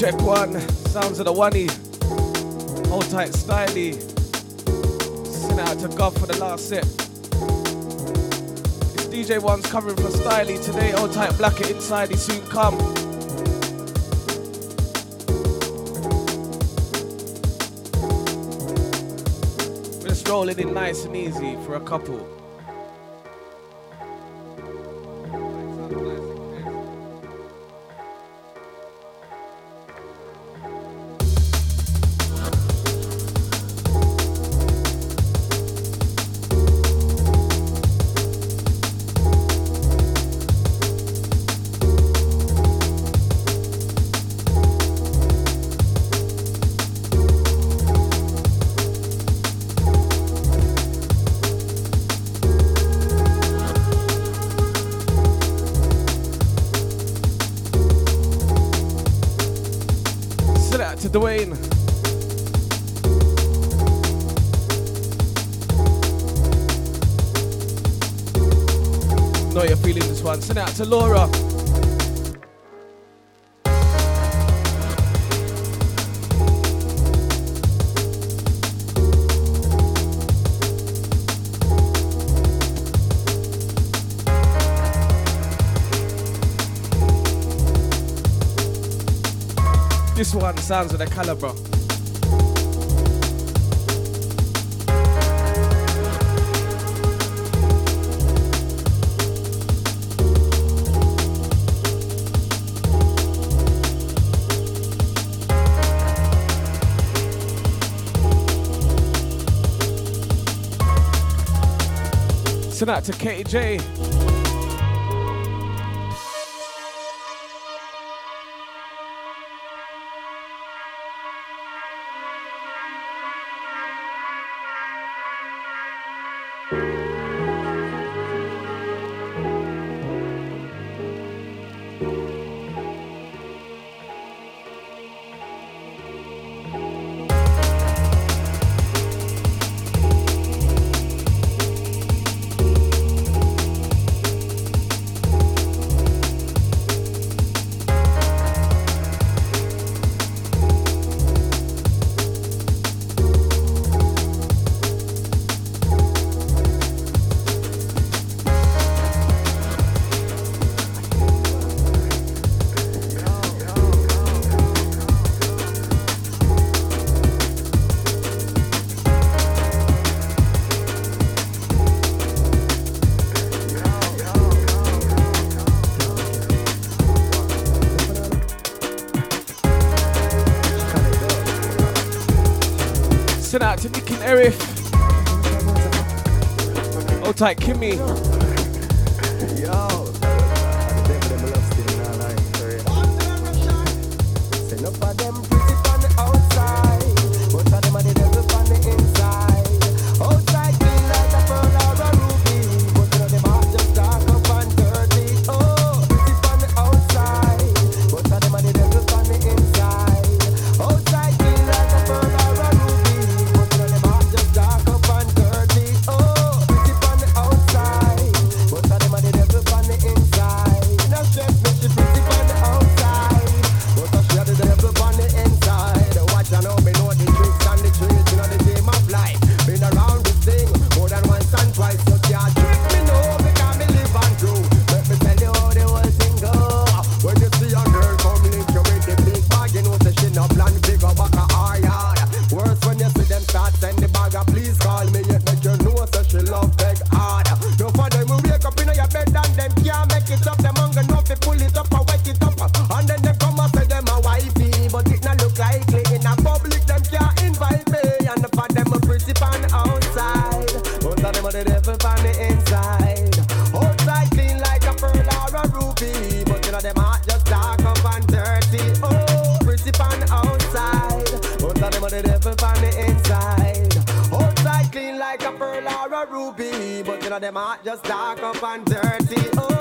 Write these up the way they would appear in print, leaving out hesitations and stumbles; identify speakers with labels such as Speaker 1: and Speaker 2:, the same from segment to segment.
Speaker 1: Check one, sounds of the oney. Hold tight, styly. Send it out to God for the last set. It's DJ One's covering for Styly today. Hold tight, black it inside, he soon come. We're just rolling in nice and easy for a couple. Dwayne. Know you're feeling this one. Send it out to Laura. This one sounds with a caliber. Send out to Katie J. Send out to Nick and Erif. Hold tight, Kimmy.
Speaker 2: Send up for them pretty on the outside, but for them are the devil on the inside. Outside clean like a pearl or a ruby, but you know them heart just dark up and dirty. Oh, pretty on the outside, but for them are the devil on the inside. Outside clean like a pearl or a ruby, but you know them heart just dark up and dirty. Oh, pretty on the outside, but for them are the devil on the inside. Now stress me, she pretty on the outside, but she had the devil on the inside. Watch and know me know the tricks and the tricks, you know the game of life. Been around this thing more than once and twice, so can't trick me no, because me live and do. Let me tell you how the whole thing go. When you see a girl come link you with the big bag, you know say she no plan to go back a hard. Worse when you see them start send the bag, please call me yet make you know so she love beg hard. No for them we wake up in your bed and them can't make it up. Them hunger enough to pull it up and wet it up, and then them come and say them a wifey, but it not look likely in a public. Them can't invite me, and for them a pretty on the outside, but for them a the devil on the inside. Outside clean like a pearl or a ruby, but you know them heart just dark up and dirty. Oh, pretty on the outside, but for them a the devil on the inside. Outside clean like a pearl or a ruby, but you know them heart just dark up and dirty. Oh.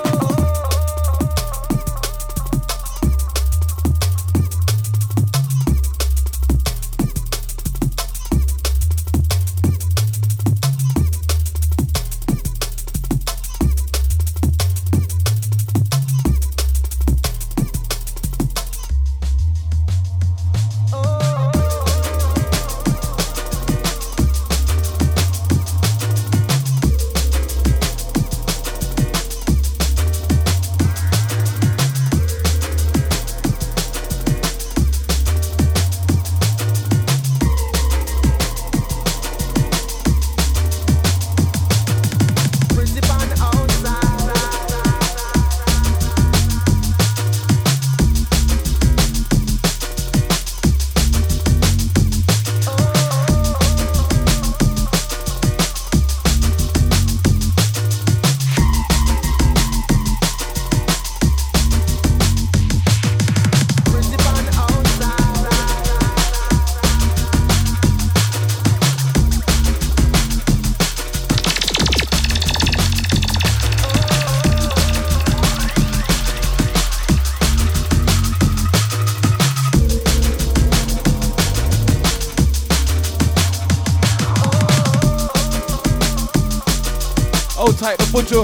Speaker 1: tight the Buju.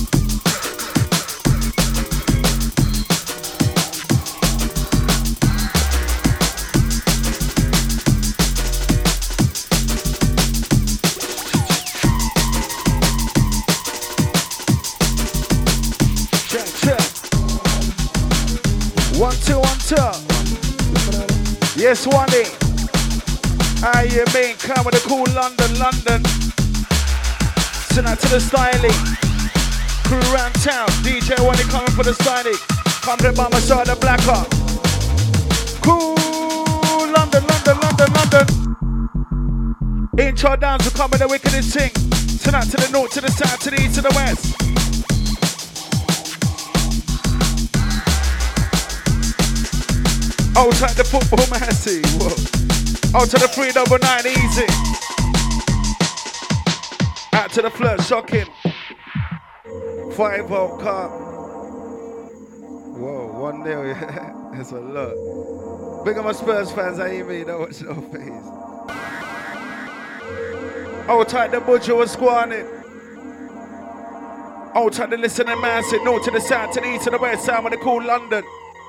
Speaker 3: Yes, Wally. How you mean? Come with the cool London. Tonight to the styling. Crew around town. DJ Wally coming for the styling. Coming by my side, the black up. Cool London. Intro down to come with the wickedest thing. Tonight to the north, to the south, to the east, to the west. Out at the football massy. Out to the 399 easy. Out to the flirt shocking. 5-0 car. Whoa, 1-0, yeah. That's a lot. Big up my Spurs fans, how you mean? Don't watch no face. Out at the Buju was squanning. Out at the listening massy. North to the south, to the east, to the west. Sound with the cool London.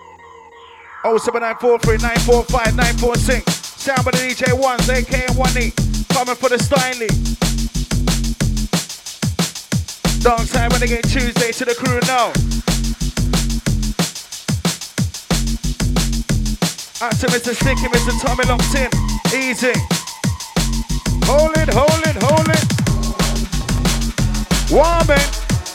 Speaker 3: 07943 945 946. Sound by the DJ Ones, aka 1E. Coming for the styling. Dark side when they get Tuesday to the crew now. Out to Mr. Sticky, Mr. Tommy locked in. Easy. Hold it. Warming.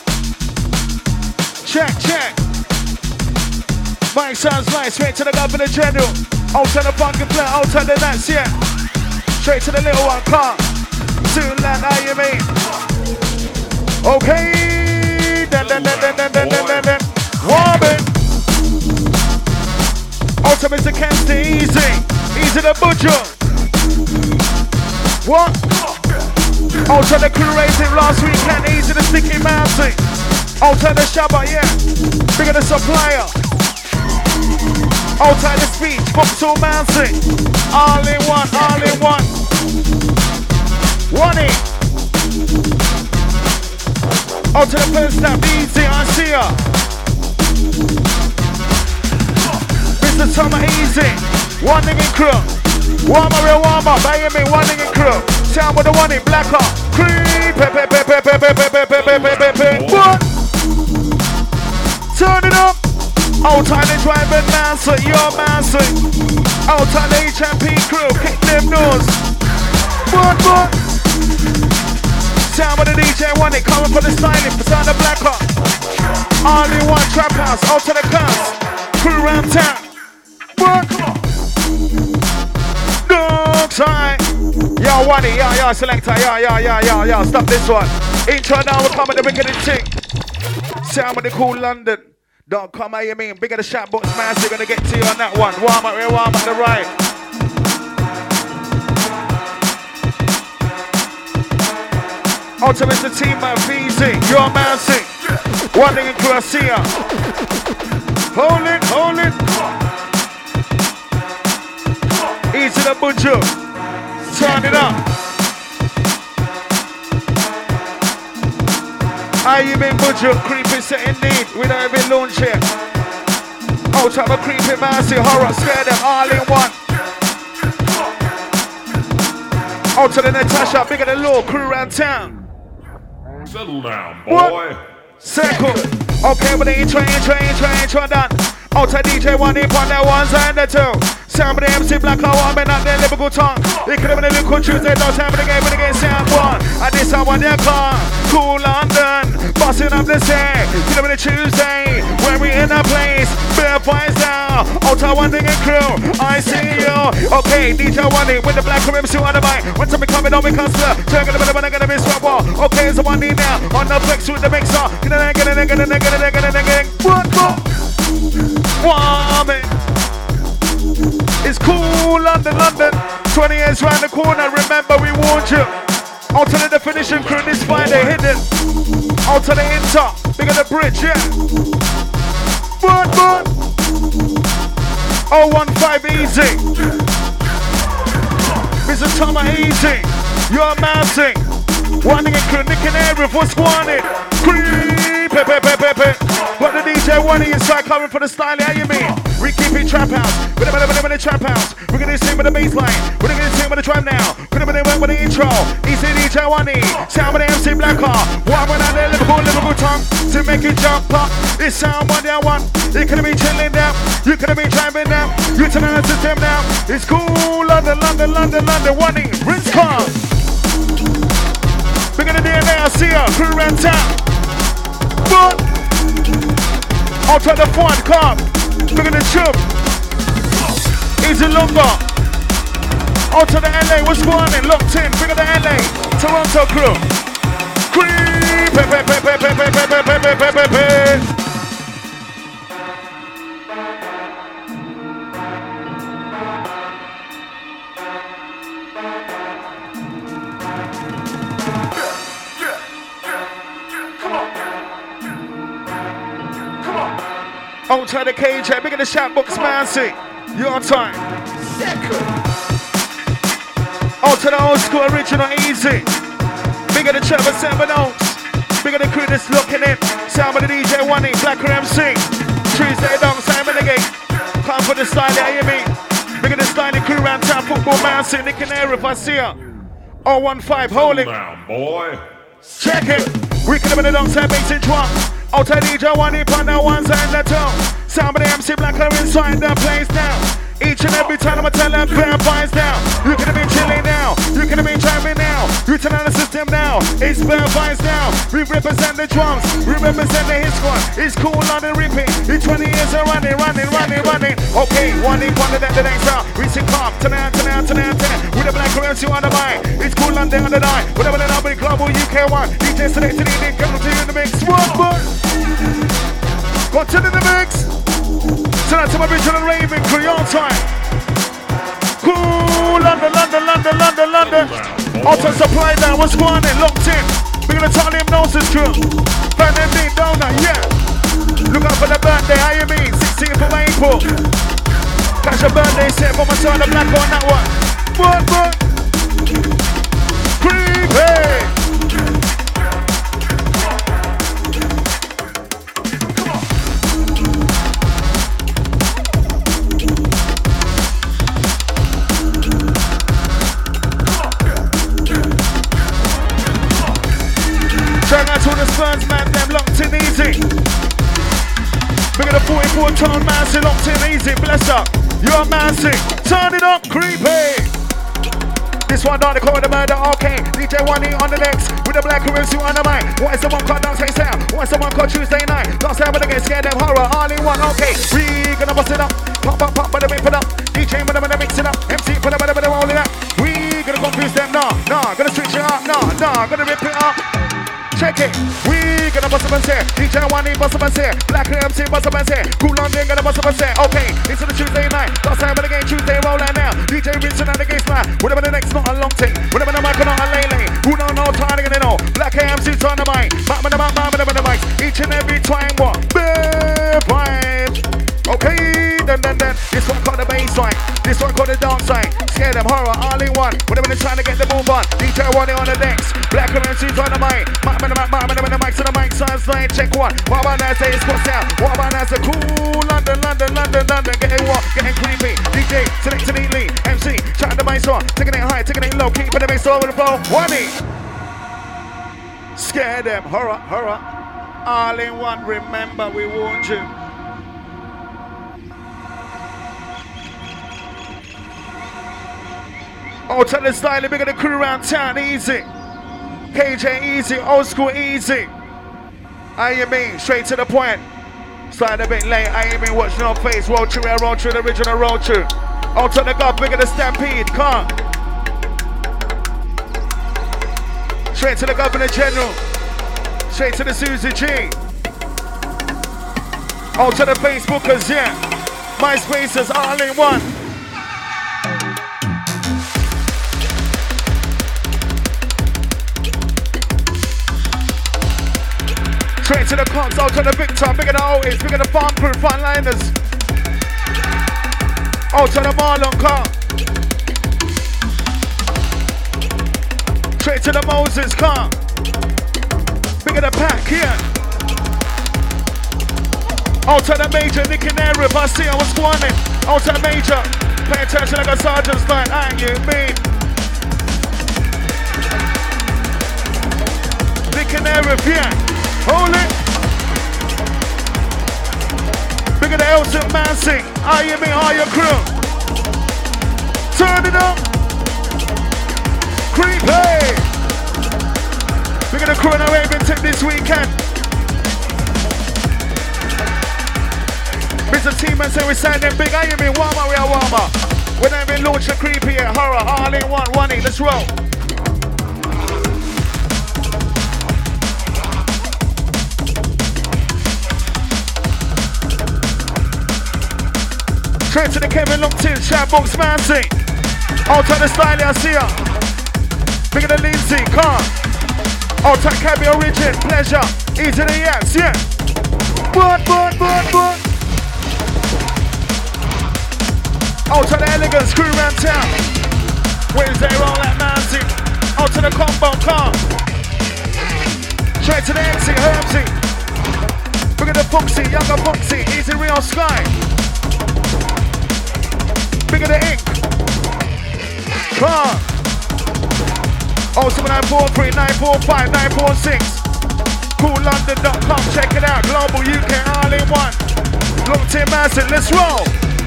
Speaker 3: Check. Mike sounds like straight to the Governor General. Out to the pumpkin plant, out to the nuts, yeah. Straight to the little one, car. Soon land, how you mean? Okay. Then. Warming. Out to Mr. Kensty, easy the Buju. What? Out to the crew racing last weekend, easy the Sticky Mountain. Out to the Shabba, yeah. Bigger the supplier. Out at the speech, Vauxhall Mountain. All in one. 1E. Out to the first step, easy, I see ya. Mr. Thomas, easy. 1E crew. Warm up, I hear me, 1E crew. Sound with the 1E, black up. Creep, what? Turn it up. Out on the driving master, your master. Out on the HMP crew, kick them doors. What? Sound with the DJ 1E coming for the styling, beside the black up. All in one trap house, out to the cars. Crew around town. What? Dark side. Yo, 1E, yo, selector, yo. Stop this one. Intro now, we're coming to the wickedest thing. Sound with the cool London. Don't come out, you mean? Bigger the shot box, man, so you're gonna get to you on that one. Warm up the right. Out to Mr. Team Man, VZ, your man sing. 1E crew, I see ya. Hold it. Easy the Buju. Turn it up. How you been, Buju? Creepy set in need. We don't even launch here. Out of a creepy massy horror. Scare them all in one. Out to the Natasha. Bigger than law. Crew around town.
Speaker 4: Settle down, boy.
Speaker 3: Circle. Okay, with the intro done. Out to DJ 1E on the ones and the two. Sound with the MC Black Hole, I'm not their Liverpool tongue. They could have been a little Tuesday, no time for the game, but again, sound one. And this I want their car. Cool London, busting up the set. Could have been a Tuesday, when we in a place. Bear fires down. Out to 1E crew, I see you. Okay, DJ 1E with the Black Hole MC on the mic. When something coming on, we can't slur. Turn a bit of a be swap wall. Okay, it's a 1E now. On the flex with the mixer. Get it. What? Warming. It's cool, London. 20 years round the corner, remember we warned you. Out to the definition crew this Friday, hidden. Out to the inter, bigger the bridge, yeah. But 015 easy. Mr. Thomas easy. You're mounting. One again, crew, Nick and Eric, what's going on? Creep, Got the DJ one inside coming for the style, how you mean? We keep it trap house, with the trap house. We're gonna sing with the bass line, we're gonna sing with the drum now. We're gonna work with the intro. Easy DJ one sound with the MC Blacker. One when I Liverpool tongue to make it jump up. It's sound one down one. You could have been chilling down, you could have been driving down. You turn on the system now. It's cool, London, one rinse car. We're gonna DNA, I see ya, crew around town. But I'll try the fun, come. We're gonna chip. Easy longer. Out to the LA, what's going on? Locked in, bring the LA, Toronto crew. Creep, Out to the KJ, big in the shop box, man, see. Your time. Second. Out to the old school original easy. Big in the Trevor 7 ounce. Big in the crew that's looking in. Sound of the DJ 1 Blacker MC. Tuesday down, Simon the gate. Come for the style, how you mean? Big in the style, the crew round town, football man, see. Nick and Eric, I see ya. 015, hold it.
Speaker 4: Now, boy.
Speaker 3: Check it. We could have been a downside bass and drum. Out to DJ 1 on the one side, the two. Sound of the MC Blacker inside the place now. Each and every time I'ma tell them bare vibes now. You could have been chilling now. You could have been driving now. You turn on the system now. It's bare vibes now. We represent the drums. We represent the hit squad. It's cool on the repeat. It's 20 years of running. Okay, one of that the next round. We sing calm. Tonight. With the Black MC on the mic. It's cool on the night. Whatever the number, global UK1. DJ select to the come to you in the mix. One. Continue the mix. Tonight to my original raving crew on time. Cool, London. Auto supply now, what's going on? Locked in. We're gonna tell him Gnosis crew. Fan and beat down now, yeah. Look out for the birthday, how you mean? 16th of April. Catch a birthday set for my son, the Black on that one. What? Creepy. Shout out to the Spurs, man, them locked in easy. Big at the 44 tone, man, see locked in easy, bless up. You're man, see, turn it up, creepy. This one down the corner, murder, okay. DJ 1 on the next, with the Black MC on the mic. What is the one called Dance Sound? What is the one called Tuesday night? Last time when they get scared them horror, all in one, okay. We gonna bust it up, pop, but they whip it up. DJ when they mix it up, MC for the roll it up. We gonna confuse them, nah, gonna switch it up, nah, gonna rip it up. Check it, we gonna bust up and say DJ 1 bust up and say Black MC bust up and say Cool London gonna bust up and say okay, it's the Tuesday night. Last time when the game Tuesday roll out now. DJ Vincent and the game man. Whatever the next, not a long thing. Whatever the mic or not a lay. Who don't know time gonna know. Black MC's on the mic. Mama the mic. Each and every time what? Bad vibes. Okay, then. This one called the bass line. This one called the dance line. Scare them horror all in one. Whatever they're trying to get the move on. DJ 1 on the decks. Black MC's on the mic. Mama the mic to the mic size line. Check one. What about that say it's what's out? What about that say cool London. Getting what? Getting creepy. DJ select neatly. MC chatting the mic on. Taking it high, taking it low. Keeping the bass over the flow. 1 Scare them horror. All in one. Remember we warned you. Oh, tell the style, bigger the crew around town, easy. KJ easy, old school easy. How you mean? Straight to the point. Starting a bit late, I ain't been watching on face. Roll through, the original roll through. Oh, tell the god, bigger the stampede, come. Straight to the Governor General. Straight to the Susie G. Oh, to the Facebookers, yeah. MySpacers, all in one. Straight to the cons, out to the Victor, bigger the Otis, bigger the farm crew, frontliners. Out to the Marlon car. Straight to the Moses, come. Bigger the pack, yeah. Out to the major, Nick and Arab, I see I was squanning. Out to the major, pay attention like a sergeant's line, I you mean. Nick and Arab, yeah. Hold it. Bigger the Elton Massey, I you mean, all your crew. Turn it up. Creepy. Bigger the crew in the Raven tip this weekend. Mr. T-Man say we sign them big, I you mean warmer, we are warmer. When I been launch the creepy at horror, all in one in, let's roll. Straight to the Kevin locked in, Shatbox Mancy. Out to the style, I see ya. Bigger the Lindsay, car. Out to Cabby Origin, pleasure. Easy the yes, yeah. But. Out to the Elegance, crew round town. Wednesday, roll that Mancy. Out to the combo, car. Straight to the MC, Herbsy. Bigger the Foxy, younger Foxy. Easy Real Sky. Bigger the ink. Come. 07943 945 946. CoolLondon.com. Check it out. Global UK all in one. Locked in massive. Let's roll.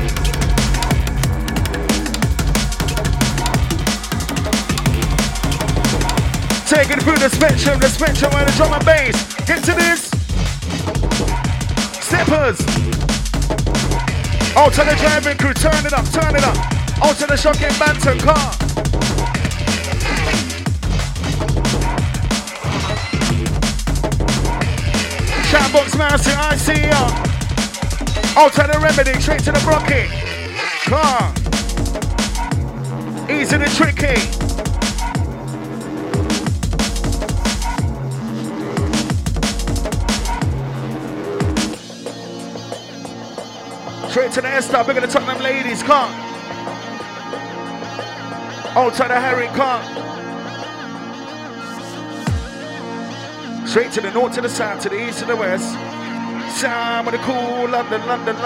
Speaker 3: Taking through the spectrum where the drum and bass. Get to this. Steppers. Out to the driving crew, turn it up. Out to the shocking banter car. Shatbox Mouse, I see ya. Out to the Remedy, straight to the Brocky. Car. Easy the tricky. Straight to the S-Star, bigger the Tottenham ladies, car. Out to the Harry car. Straight to the north, to the south, to the east, to the west. Sound with the cool London.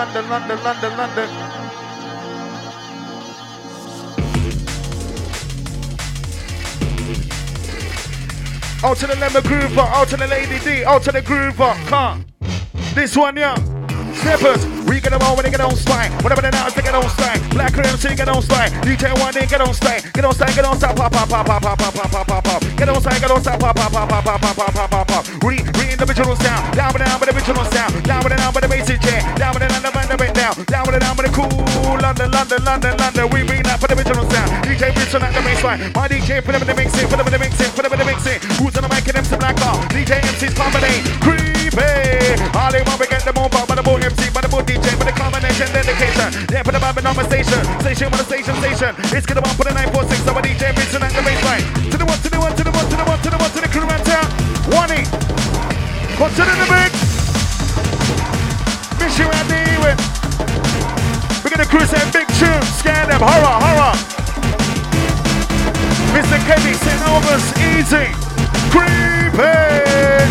Speaker 3: Out to the Lemon Groover, out to the Lady D, out to the Groover, car. This one, yeah. Steppers, we get them all when they get on slide. Whatever they now, they get on slide. Black MC, get on slide. DJ one day, get on slide. Get on slide, pop. Get on slide, pop. Re-individual sound. Down with the original sound. Down with the basic chair. Down with the down. Down with the cool London. We bring that for the original sound. DJ Bridson at the baseline. My DJ, put them in the mixing. Who's on the mic and them to black car? DJ MC's company. Creepy. All they want, we get them on bar, but the boy MC, but the boy DJ, but the combination dedication. Yeah, put the vibe on my station. Station. It's gonna bump for the 946. So my DJ Bridson at the baseline. To the one, to the crew around town. One in. Consider the big. Miss you and David. We're gonna cruise that big tune. Scare them. Horror. Mr. Kevin, St. Albans, easy. Creepy.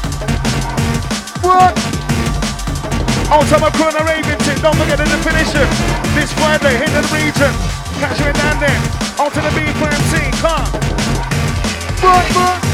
Speaker 3: What? Out to my crew on the Ravington, don't forget the definition. This Friday, hit the region. Catch you in down there. Out to the B4MC, come. What?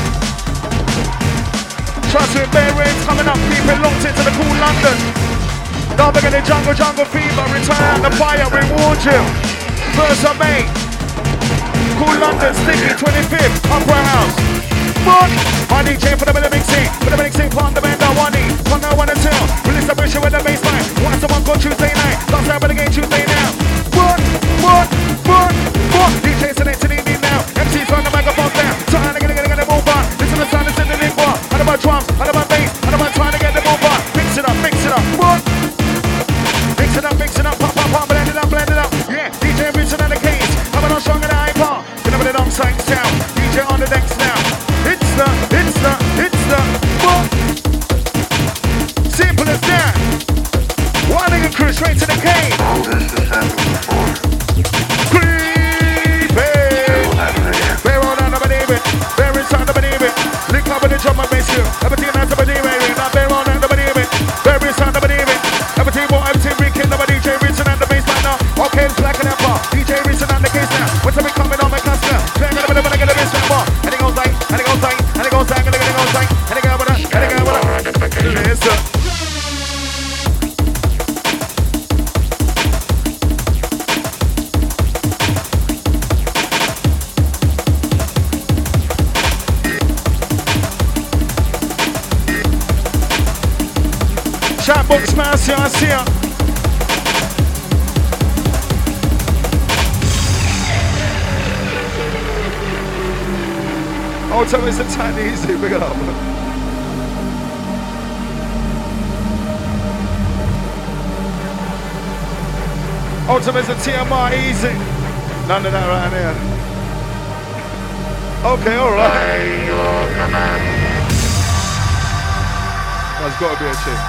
Speaker 3: Trust me, bear rains coming up, keep it locked into the cool London. Don't forget the jungle fever, return out the fire, reward you. 1st of May. Cool London, Sticky, 25th, Upper House. What? My DJ for the mixing, on the band, 1 and 2. Release the pressure with the baseline. Once the one go Tuesday night, last time of the game Tuesday now. What? DJ's in it now. MC's on the microphone down. Trying to get the move on. Listen to the sound, listen to the link bar. Out of my drums, out of my bass, out of my trying to get the move on. Mix it up. What? Mix it up, pop, blend it up. Yeah, DJ Bridson and the Cage. Coming on strong in the iPod. Gonna be the long side sound. DJ on the decks now. It's the what? Simple as that. One nigga crew straight Chat box Mousy, I see ya. Oh, tell me it's a tiny easy, big it up. Ultimate's a TMR easy. None of that right here. Okay, alright. That's gotta be a chick.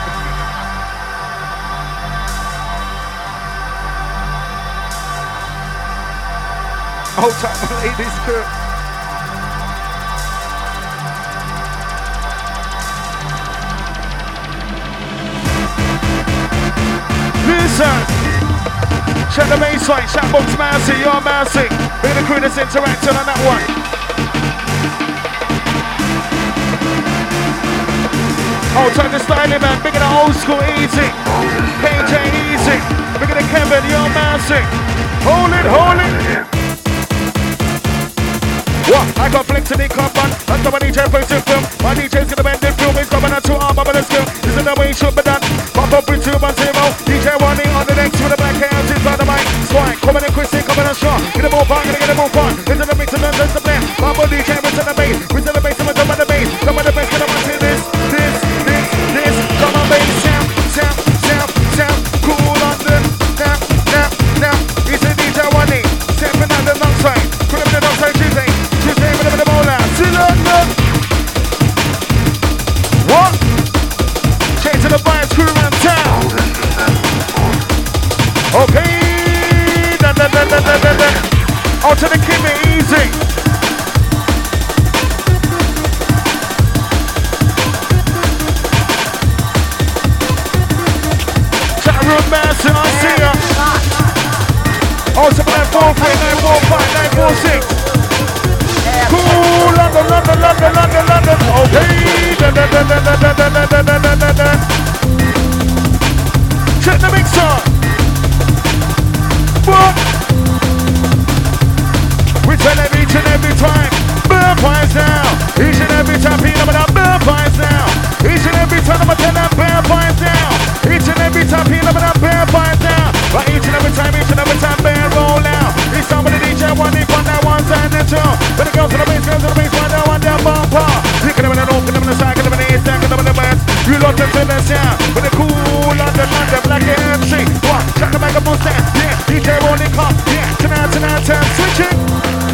Speaker 3: Ultimate ladies crew. Listen. Check the baseline, Chatbox Mousy, you're Mousy. Big the crew that's interacting on that one. Oh, turn the styling man, big the old school easy. KJ easy. Big the Kevin, you're Mousy. Hold it, hold it. What? I got flick to the cup on. That's the one DJ plays to film. My DJ's gonna bend the film. He's coming out to arm up with the skill. This is the way it should be done. Pop up with 2-1-0. DJ warning on the next with the black hands inside the mic. Swine, coming in Chrissy, coming on strong. Get the ball back, gonna get the ball far. Into the mix and then there's the play. Bubble DJ, with the bass. With the bass, and with the bass. Some of the best, gonna watch this. Come on, baby, sound. Cool London. Now. It's a DJ warning. Stepping out the long side. Put up the long side Tuesday. Tuesday, with the ball out. See London. What? Change to the bias, crew around town. Okay. Out to the Kimmy, easy. Chat room master, I see ya. Also, 943, 945, 946. Cool, London. Okay. Check the mixer. What? We tell them each and every time. Burn pies now. Each and every time, peanut butter, burn pies now. Each and every time, I'm telling them burn pies now. Each and every time, peanut butter, burn pies now. But each and every time, burn roll out. Each time with the DJ, one deep on that one side and two. But the girls to the bass, one down, one down, bumper. Pick them in the north, pick them in the side, pick them in the east, pick them in the west. You lot them to the sound. With the cool London, black MC. What? Check the microphone stand. Yeah, DJ rolling cup. Yeah, tonight, switch it.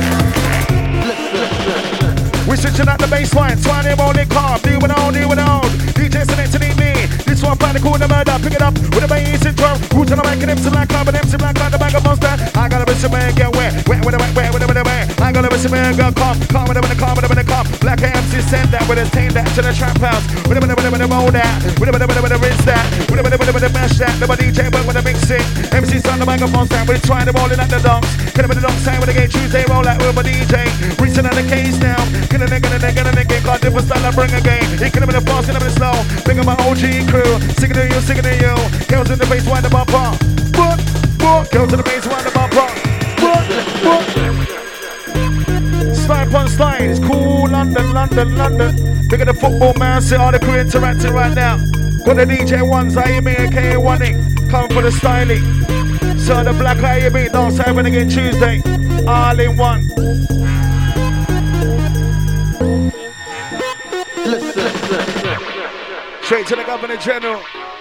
Speaker 3: We're switching out the baseline, swine rolling car, do it on. DJ selecting me. This one find the cool the murder, pick it up with a bass intro. Who's gonna make an MC black club, an MC black club, the bag of monster. I gotta be some man get wet with a wet. I gotta be some man go calm with a calm. Black MC send that with a team that to the trap house. With a roll that, with a rinse that, with a mash that. The DJ work with a mix it. MC's on the microphone stand, we're trying to roll in at the dunks. Get him in the dunks stand with a gate Tuesday roll out with a DJ. Reaching on the case now. Get a nigga, got different style I bring again. He get him in the fast, get him in the slow. Bring him my OG crew. Singing to you. Girls in the bass, wind the bumper. What? Girls in the bass, wind the bumper. What? Slide upon slide, it's cool, London. Look at the football man, see all the crew interacting right now. Got the DJ ones, IME and K1ing, coming for the styling. So the black IME, dance happening again Tuesday, all in one. Straight to the Governor General.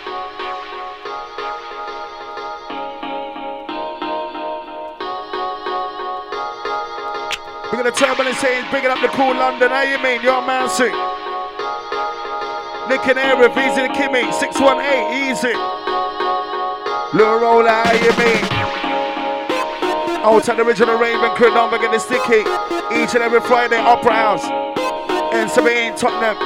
Speaker 3: We're gonna turbulence say he's bringing up the cool London. How you mean? You're Mousy. Nick and Arif, easy to Kimmy. 618, easy. Lil Roller, how you mean? Out at the original Raven crew, don't forget the sticky. Each and every Friday, Opera House. N17, Tottenham.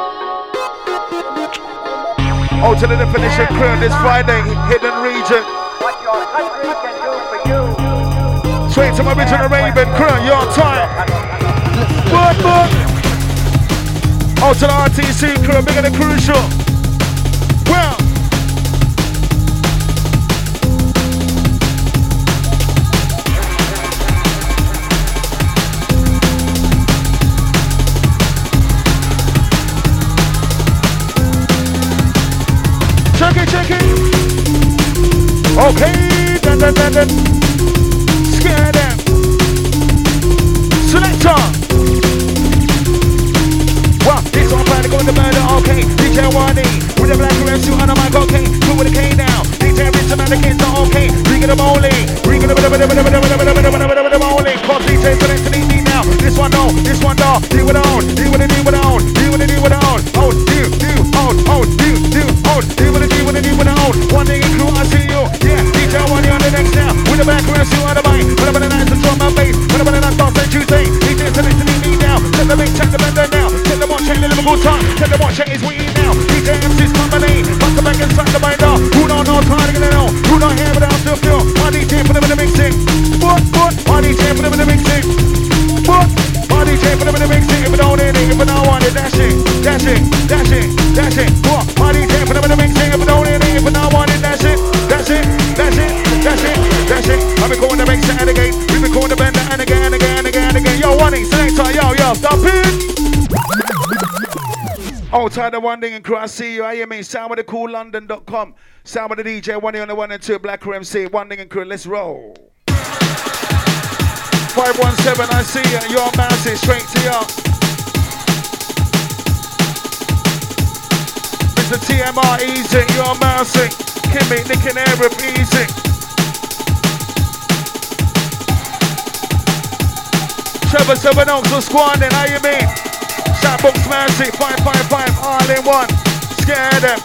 Speaker 3: Out to the definition crew this Friday, Hidden Region.
Speaker 2: What your country can do for you.
Speaker 3: Straight to my original Raven crew, your time. But. Out to the RTC crew, bigger than Crucial. Well. Check it. Okay, dun. Scare them. Selector. Well, this one trying to go in the murder, okay. DJ Wani with a black red suit and a mic, okay. Two with a K now. DJ Rich and the kids are okay. Bring it up only. Bring it up only. Cause DJ Selector need me now. This one no. Do it on. Do it on. Oh, One day in crew, I see you. Yeah, DJ Wani on the next now. With a black red suit and a mic. What about the nights and drum my bass? What about the nights on Tuesday? DJ Selector need me now. Check the link, check the bender now. Check the watch, check the Liverpool time. Check the watch, check his we eat now. DJ MC's company. Bust the back inside the binder. Who don't know, trying to get it on. Who don't hear, but I'm still feel. My DJ put them in the mixing. What? My DJ put them in the mixing. What? My DJ put them in the mixing. If it don't hit it, if it don't want it, dash it. What? My DJ put them in the mixing. If it don't hit it, if it don't want it, dash it. I've been calling the mixing and again. We've been calling the bender and again. Yo, Wani, selector, yo, stop it. Outside the One Thing and crew, I see you. I hear me. SoundwiththecoolLondon.com. Sound with the DJ, Wani on the 1 and 2, Black Crew MC, One Thing and crew. Let's roll. 517, I see you. You're bouncing straight to you. Mr. TMR, easy. You're bouncing. Kimmy, Nick and Arab, easy. Trevor 7 Oaks for squanding, how you mean? Shotbox Mercy, 555, all in one. Scare them.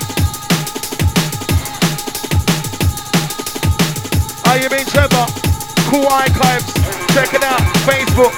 Speaker 3: How you mean, Trevor? Cool archives. Check it out. Facebook.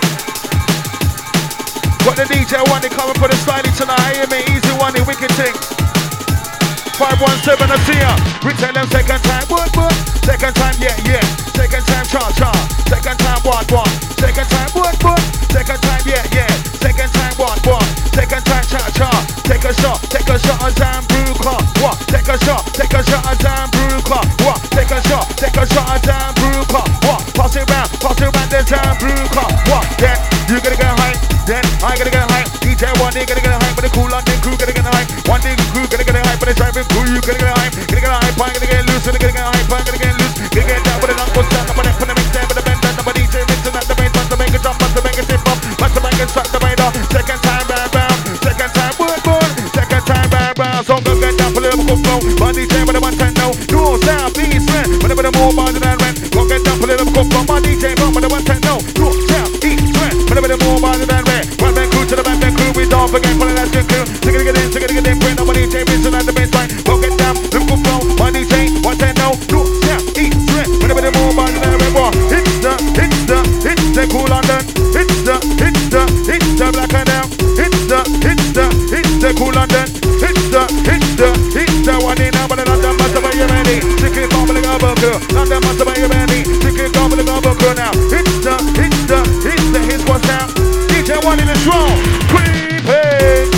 Speaker 3: Got the DJ Wani coming for the styling tonight. How you mean? Easy Wani, wicked thing. 517, I see ya. We tell them second time, what? Second time, yeah. Second time, cha. Second time, what? Second time, what? Second time, yeah. Second time, what? Second time, cha. Take a shot on Zambruka. What? Take a shot on Zambruka. What? Take a shot on Zambruka. What? Pass it round the Zambruka. What? Then you gonna get high. Then I gotta get high. DJ Wani gonna get high, but the cool London crew gonna get high. One Thing crew gonna get high, but the driving crew you gonna get high. Gonna get high, pie gonna get loose, gonna get high, pie gonna get loose. Gonna get down with an uncle stand, I'm gonna put them in there with the bend, and the DJ mixing at the bass, must make a jump, must make a tip up, must make a suck the radar. Second time, bam. Second time, boom. Second time, bam. So go get down for the Liverpool flow. My DJ with the 110 no. North, south, east, west. Whenever the more bars than rent. Go get down for the Liverpool flow. My DJ with the 110 no. North, south, east, west. Whenever the more bars than rent. One man crew to the back crew. We don't forget for the last good crew. Take it in. Bring no DJ mixing at the baseline. Go get down, Liverpool flow. My DJ 110 no. North, south, east, west. Whenever the more bars than rent. It's the cool London. It's the black and down. It's the cool London. It's the one in but London must have you ready. Chicken gobbling up a girl. London must have you ready. Chicken gobbling up a girl now. It's the his what's now. DJ One in the strong. Creepy.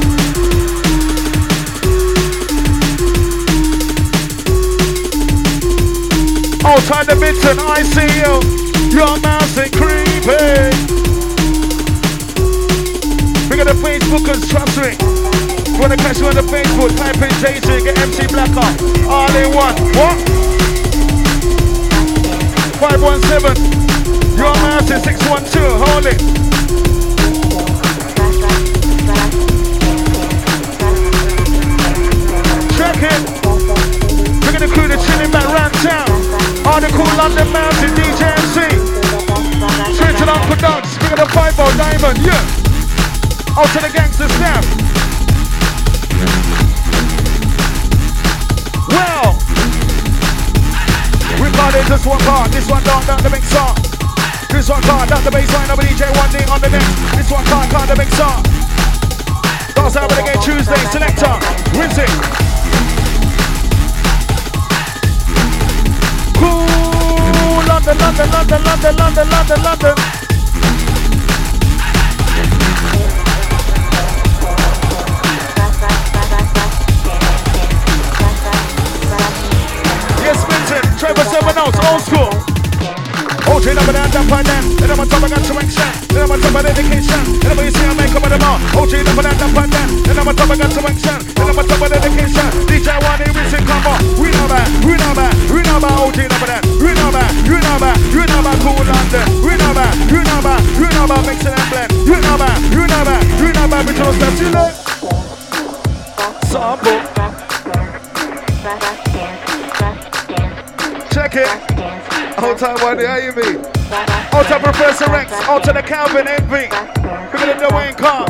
Speaker 3: Outside the Midton, I see you. You're mousing creepy. We got the Facebookers, trust me. Wanna catch you on the Facebook, type in JJ, get MC Blacker. All in one. What? 517. You're mousing 612. Hold it. Check it. We're gonna crew the chilling back round town. All the cool London Mountain DJ MC. Straight to the Uncle Dogs. We got the 5-0 Diamond, yeah. Out to the gangsters now. Well, we got it, this one card, this one down the big song. This one card, down the baseline of DJ One Thing on the neck. This one card, the big song. Dance out with again Tuesday, selector, Rizzy. Cool, London. Yes, Vincent, Trevor 7 Oaks, old school. OJ number down, jump on them. And I'm on top of got to action. And I'm on top of dedication. And I'm see I make up at the bar. OJ number down, jump on them. And I'm on top of got to action. And I'm on top of dedication. DJ One tune up with that. You know about Cool London. You know about mixing and blend. You know about between steps. You know. Sample. Check it. Whole time one, how you mean? Out to Professor Rex, out to the Calvin Envy. Look at the Dwayne Carr.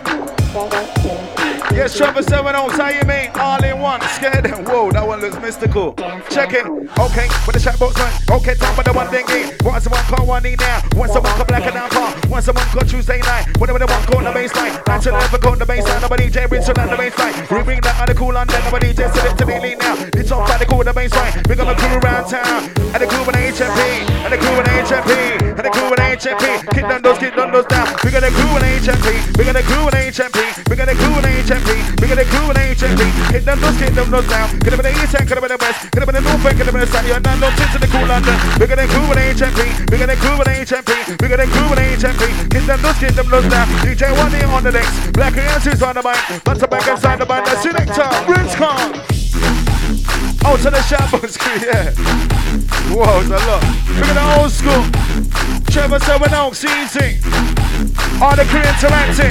Speaker 3: Yes, Trevor 7 ounce, how you mean? All in one, scared them. Whoa, that one looks mystical. Check it. Okay, with the chat box man. Okay, talk about the one thing. Once someone call one in now. Once someone call black and down car. Once someone call Tuesday night. Whenever they want call the baseline. Natural never call the baseline. Nobody DJ brings on the baseline. We bring that on the cool on then. Nobody DJ set it to the lead now. It's on by the cool the baseline. We got a crew around town. And the crew with HMP. And the crew with HMP. And the crew with HMP. Kick down those down. We got a crew with HMP. We got a crew with HMP. We got a crew with HMP. We got a crew with HMP. Hit them those down. Could have been the east end, could have been the west, could have been the north end, could have been the south. You're not no tits in the cool London. We got a crew with HMP. We got a crew with HMP. We got a crew with HMP. Hit them those down. DJ One here on the decks. Black Answers on the mic. Lots of back inside the band. The selector, Rinscon. Out to the Shambles screen, yeah. Whoa, it's a lot. Look at the old school. Trevor 7 Oaks, easy. All the crew interacting.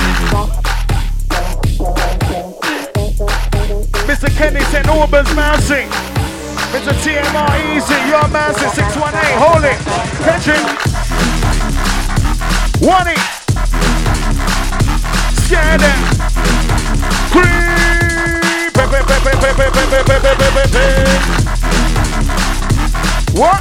Speaker 3: Mr. Kenny St. Albans Mousing. Mr. TMR Easy, you're Mousing 618, hold it. Catching. 1 Scared it. Creep. What?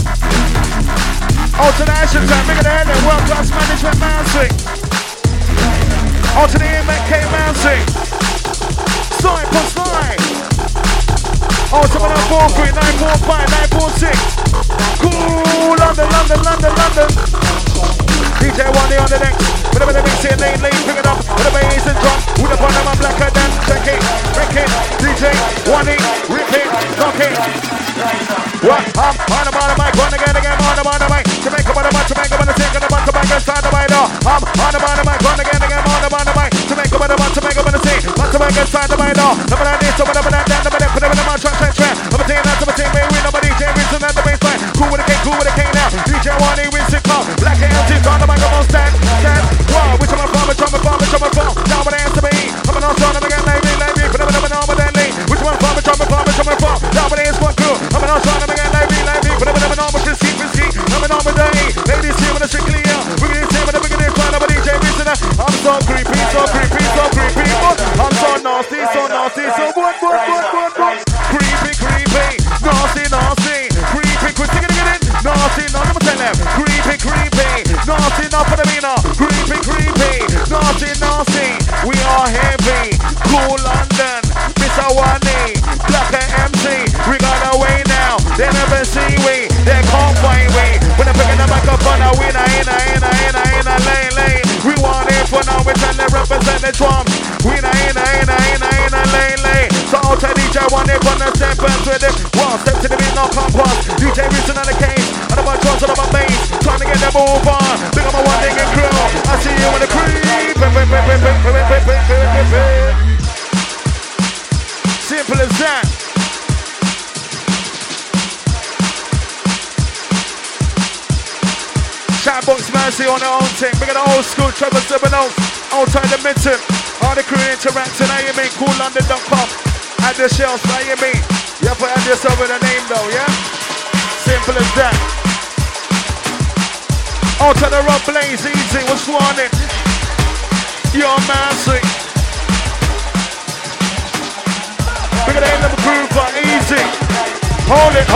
Speaker 3: Out to the action time, bigger than the world class management Mousing. Out to the MK Mousing. Side plus 9. Oh, to 943, 945, 946. Cool, London. DJ One on the next. Whatever the mix here, lane, pick it up. With the bass and drum. With the bottom, I'm blacker than. Check it, break it. DJ One, rip it, knock it. What? I'm on the mic, one again, on the mic. Jamaica on the mic, Jamaica on the stick, on the mic, Jamaica inside the mic door. I'm on the mic, one again, on the mic. Jamaica on the mic, Jamaica on the stick, Jamaica inside the mic door. Number that this, number that, number that, put it in the mouth, track. Number 10, number 10, baby, number DJ, Winston at the baseline. Cool with the K now. DJ One, Winston, come. Black Answers on the microphone stand. Wow, which I'm a farm. Now what answer me? I'm an awesome, I'm again, lady, put it in the mouth, which one farm. Now what is what crew? I'm an awesome, I'm again, lady, put it in the mouth, risky. I'm an armor day. Ladies here with a strictly out. We're going to say, we're going to try to DJ Winston. I'm so creepy. I'm so nasty. So what? Creepy. Nasty. Creepy. Quit singing it. Nasty. No, let me tell them. Creepy. Nasty. Now for the meaner. Creepy. Nasty. We are heavy. Cool London. Mr. Wani. Black MC. We got away now. They never see we. They can't find we. When I'm picking the microphone, I win. In a lane. We want it for now. We tell them represent the drum. Win in a lane. So I'll tell DJ One day on the step and with it. One step to the beat, no compass. DJ Winston on the case. And I'm on drums and I'm on bass. Trying to get them move on. Big up my one thing and crew. I see you in the creep. Simple as that. Shoutbox Mercy on their own thing. Big at the old school, Trevor 7 Oaks. Outside the Minton. All the crew interacting, how you mean? CoolLondon.com. Add the shells, how you mean? You have to add yourself with a name though, yeah? Simple as that. Out to the Rob Blaze, easy, what's wanted? You're Mercy. Big at the end of the groove, but easy. Hold it.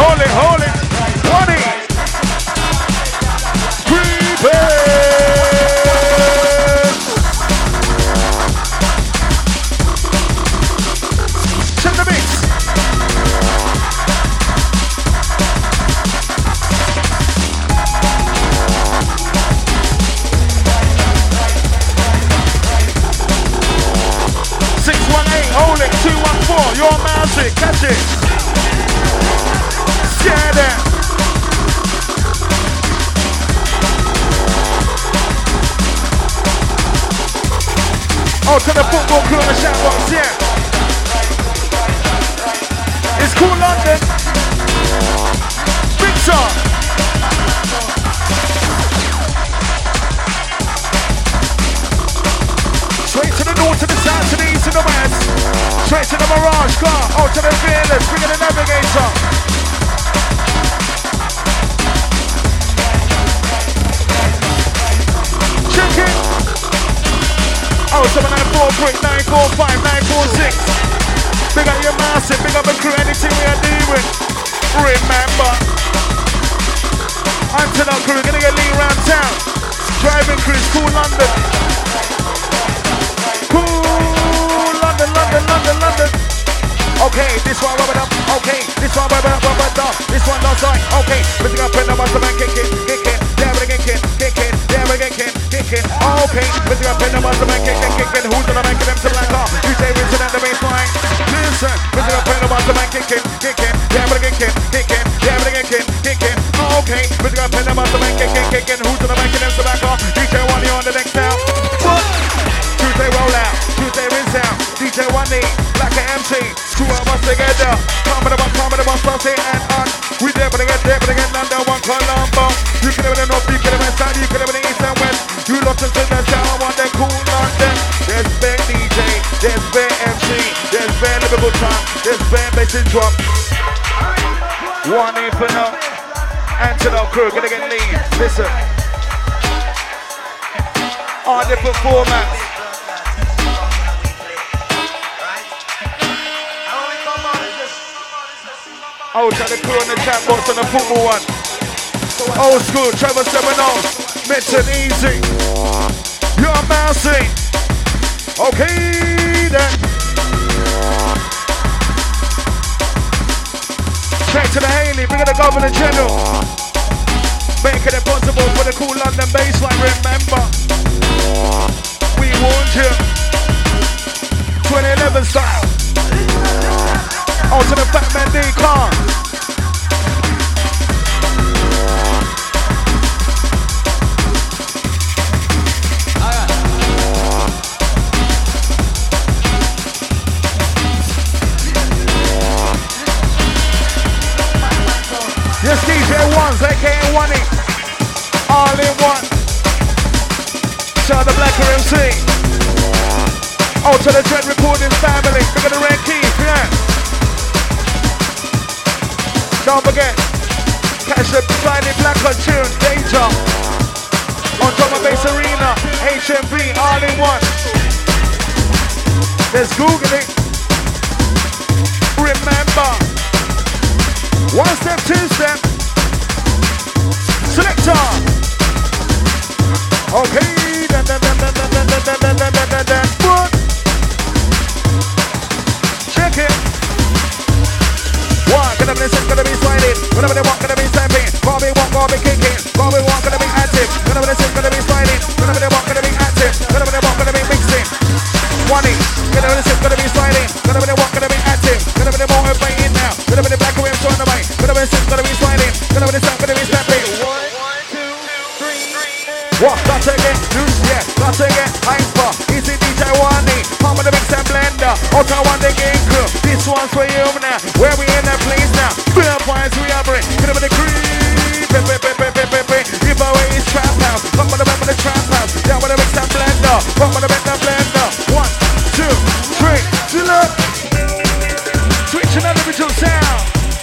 Speaker 3: 214, your magic, catch it. Scared it. Oh, to the football crew on the chat box, yeah. It's Cool London. Blacker, out to the fearless, bringing the navigator. Check it. Oh, 7943-945-946. Big up your massive, big up the crew, anything we are doing. Remember, until our crew, we're gonna get lean round town. Driving crews, cool London. Cool London, London, London, London. Okay, this one rub it up. Okay, this one rub it up, rub it up. This one does like. Okay, lifting up in the master man, kicking, kicking. Yeah, we're kicking, kicking. Yeah, we're kicking, kicking. Okay, lifting up in the master man, kicking, kicking. Who's gonna make them to black off? You say Richard and the baseline. Listen, lifting up in the master man, kicking, kicking. Yeah, we're kicking, kicking. Yeah, we're kicking, kicking. Okay, lifting up in the master man, kicking, kicking. Who's gonna make them to black off? DJ One, you on the next now. What? Tuesday roll out, Tuesday rinse out. DJ One, like an MC. Two of us together. Come on the bus, say and on. We there, but they get London, one Colombo. You can have the north, you can have the south, you can have the east and west. You lost into the sound, one that cool London. There's bad DJ, there's bad MC, there's bad Liverpool Trump, there's bad bass and drum. One in for now. Antelope crew, gonna get lean. Listen. On the performance. Oh, to the crew on the chat box on the football one. Old school, Trevor Seminoles, Minton Easy. You're mousing. Okay then. Straight to the Haley, bring the Governor General. Making it possible for the cool London baseline, remember. We warned you. 2011 style. Oh, to the Fat Man D car. Yes, DJ Ones, aka One-E. All in one. Shout out the Blacker MC. Oh, to the Dread Recordings family. Look at the red keys, yeah. Don't forget, catch the slightly blacker tune, Danger. On Drum and Bass Arena, HMV, all in one. Let's Google it. Remember, one step, two step. Selector. Okay, check it. One, gonna be sliding. Whenever they want, gonna be stamping. Bobby walk, Bobby kicking. Bobby walk, gonna be active. Whenever they gonna be sliding. Whenever they walk, gonna be active. Whenever they walk, gonna be mixing. One-E, gonna be sliding. Whenever they walk, gonna be active. Whenever they walk, everybody in now. Whenever they black away, I'm showing the way. Whenever they gonna be sliding. Whenever they stop, gonna be stamping. 1, 2, 3. Walk, that's again. Loose, yeah. That's again. Hyper. Easy DJ One-E. Palm of the mix and blender. Ultra One the game crew. This one's for you now. Where we in that place now? Bill points we are bring. Get up in the creep. Give away his trap house. Come on the back of the trap house. Down with the mix and blender. Come on the mix and blender. 1, 2, 3. Chill up. Switching on the visual sound.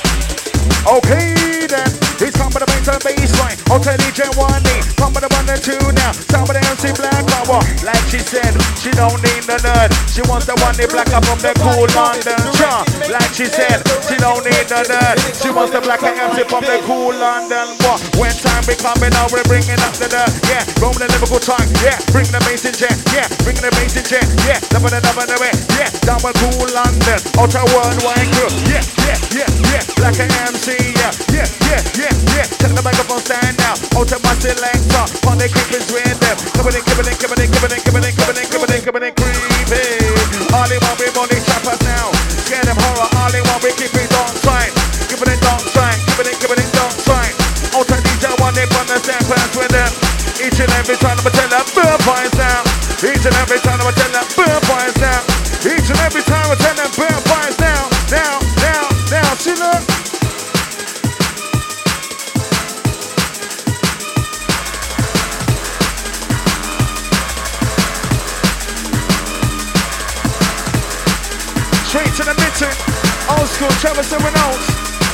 Speaker 3: Okay then. He's come with the bass and baseline. Hotel DJ One-E. Come with the 1 and 2 now. Sound with the MC Black Power. Like she said, she don't need the nerd. She wants the One-E Blacker from the cool London. Sure. Like she said, she don't need the nerd. She wants the Blacker MC from the cool London. What? When time be coming out, we're bringing up the dirt. Yeah, rolling the Liverpool tongue. Yeah, bring the bass in jet. Yeah, bring the bass in jet. Yeah, loving the way. Yeah, down with cool London. Ultra worldwide crew. Yeah, yeah, yeah, yeah. Blacker MC. Yeah, yeah, yeah, yeah, yeah. Check the microphone stand now. Ultra my selector. On the creepers with them. Coming in, coming in, coming in, coming in, coming in, coming in, coming in, coming in, creeping. All in one, we money trappers now. Scare them horror. All in one, we keep it on time. Giving it on time. Giving it on time. Ultra DJ One-E on the samples with them. Each and every time I'ma tell them burn points down. Each and every time I'ma tell them burn points down. Each and every time I tell them burn points down. Down, down, down. See look. Straight to the mitten. school, Trevor, someone else.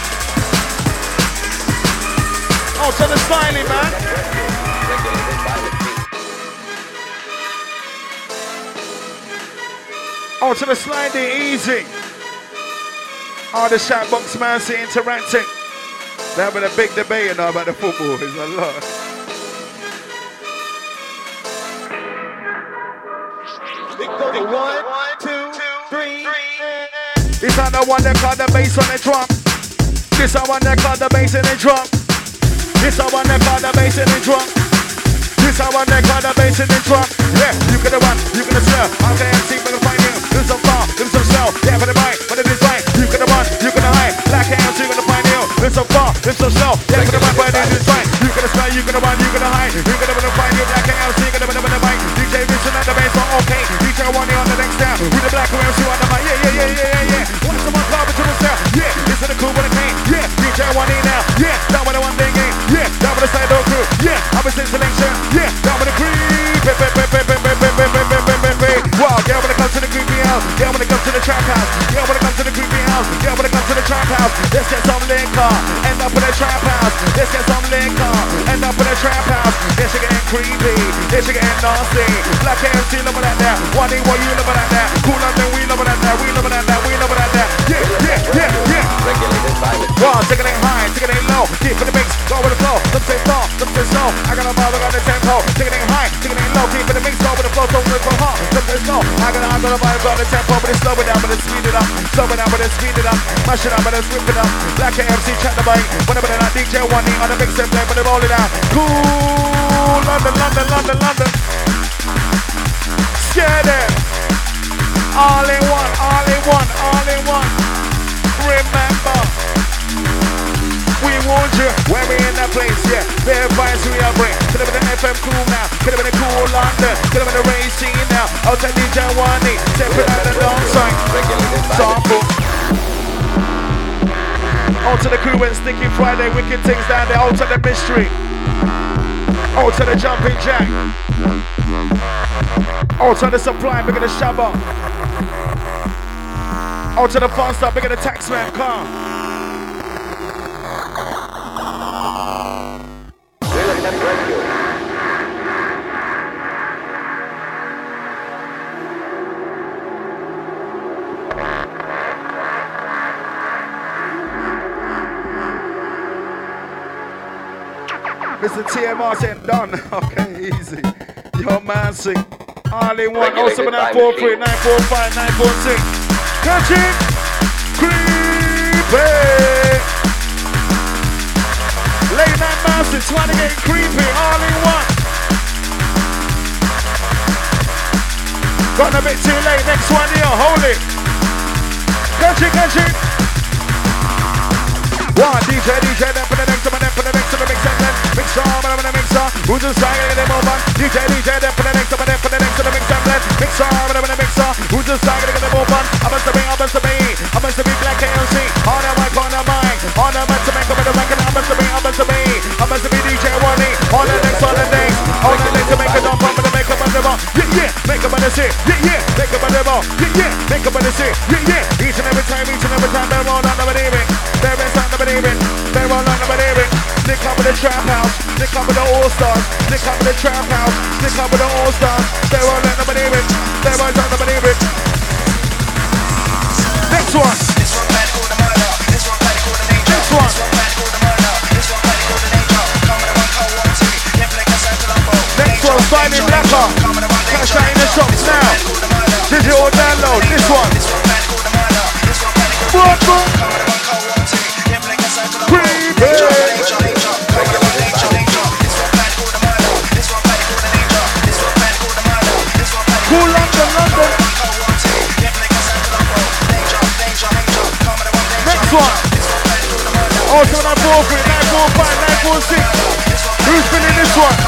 Speaker 3: Oh, to the styling, man. Oh, to the sliding, easy. Oh, the chat box man, see interacting. They're having a big debate, you know, about the football. It's a lot.
Speaker 2: One, two, three.
Speaker 3: This is the one that called the bass on the drum. This is the one that called the bass in the drum. This is the one that called the bass in the drum. This is the one that called the bass in the drum. Yeah, you can run, you can smell. I can't see when I find you. There's some far, there's some smell. Yeah, for the right, but it is right. You can run, you can hide. Black hands, you can find you. There's some far, there's some smell. Yeah, for the right, but it is right. You can smell, you can run, you can hide. You can find you. Black hands, you can find. DJ Vision at the bass, so okay. DJ One on the next down. With the black hands, you on the mic. Yeah. Watch the one club into the cell. Yeah, this is the cool with the cane. Yeah, DJ One now. Yeah, down with the one thing game. Yeah, down with the side door crew. Yeah, I'm a selection. Yeah, down with the creep. Wow, yeah, when it comes to the creepy house. Yeah, when it comes to the trap house. Yeah, when it comes to the creepy house. Yeah, when it comes to the trap house. Let's get some liquor. End up in a trap house. Let's get some liquor. End up in a trap house. This shit getting creepy. This shit getting nasty. Black MC, love that there. One day, what you love that there? Cool London, we love that there. We love that there. We love that there. Yeah. Wow, take it high, take it low. Keep in the mix, go with the flow. Some say slow, some say slow. I got a mother on the tempo. Take it high, take it low. Keep in the mix, go with the flow. Don't look for hard. Some say slow. I got a vibe on the tempo, but it's slow it down, but it's speed it up. Slow it down, but it's speed it up. Mash it up, but it's whip it up. Black MC, chat the mic. Whenever they're not DJ One on the mix and play, but they roll it out. Cool, London. Scared it. All in one. Remember, we want you when we in that place, yeah. Their vibes we are bring. Could have been an FM cool now. Could have been a cool London. Could have been a racing now. Outside DJ One, separate out the dance sign. Sample. Out to the crew when Sticky Friday, wicked things down there. Out to the mystery. Out to the jumping jack. Out to the supply, bigger the shabba. Out to the fun stuff, bigger the taxman car. Mr. TMR said done. Okay, easy. Yo, man, sing. All in one. 07943 945 946. Catch it. Creepy. Late night mountain. Trying to get creepy. All in one. Gone a bit too late. Next one here. Hold it. Catch it. One DJ, then for the next one, then for the next one, mix on, who's the side of the moment? DJ, then for the next one, then for the next one, mix on, who's the side of the moment? I must be Black KLC, on the mic, on the to make up the record, I must be DJ Wally, on the next, to make a dump, to make up on the ball, yeah, make up on the shit, yeah, make up on the ball, yeah, make up on the shit, yeah, each and every time, they're all on the believing, they roll on the believing, they come with the trap house, they come with the all-stars, they come with the trap house, they come with the all-stars, they roll on the believing, they roll on the believing. Next one. This one bad called the murder. This one bad called the danger. Next one. This one bad called the murder. This one bad called the danger. Come with the one call 1 2. Then flick us out to Lambo. Next one, Simon Blacker. Cash out in the shops now. Digital download. This one. This one bad called the murder. This one bad called the danger. Come with the one call 1 2. Then flick us out to Lambo. Danger. Come with the one danger. This one bad called the murder. This one bad called the danger. This one bad called the murder. This one bad called the danger. London. Next one. Oh, 7943 945 946. Who's feeling this one?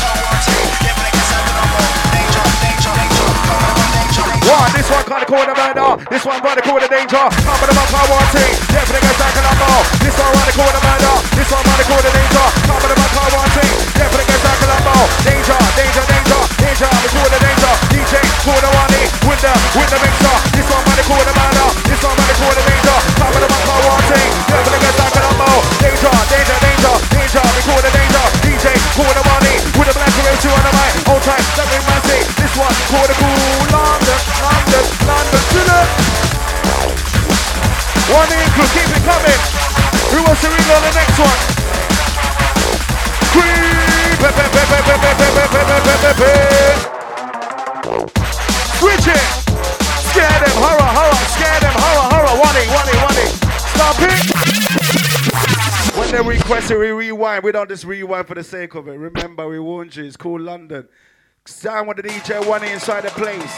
Speaker 3: One, this one kinda call the murder. This one kinda call the danger. Come with the one call 1 2. Definitely gonna start a number. This one kinda call the murder. This one kinda call the danger. Come with the one call 1 2. Definitely gonna start a number. Danger. We call the danger. DJ call the one with the mixer. This one kinda call the murder. This one kinda call the danger. Come with the Switch it. Scare them, horror, horror. Scare them, horror, horror. One it. Stop it. When they request it, we rewind. We don't just rewind for the sake of it. Remember, we warned you. It's called London. Sound with the DJ one inside the place.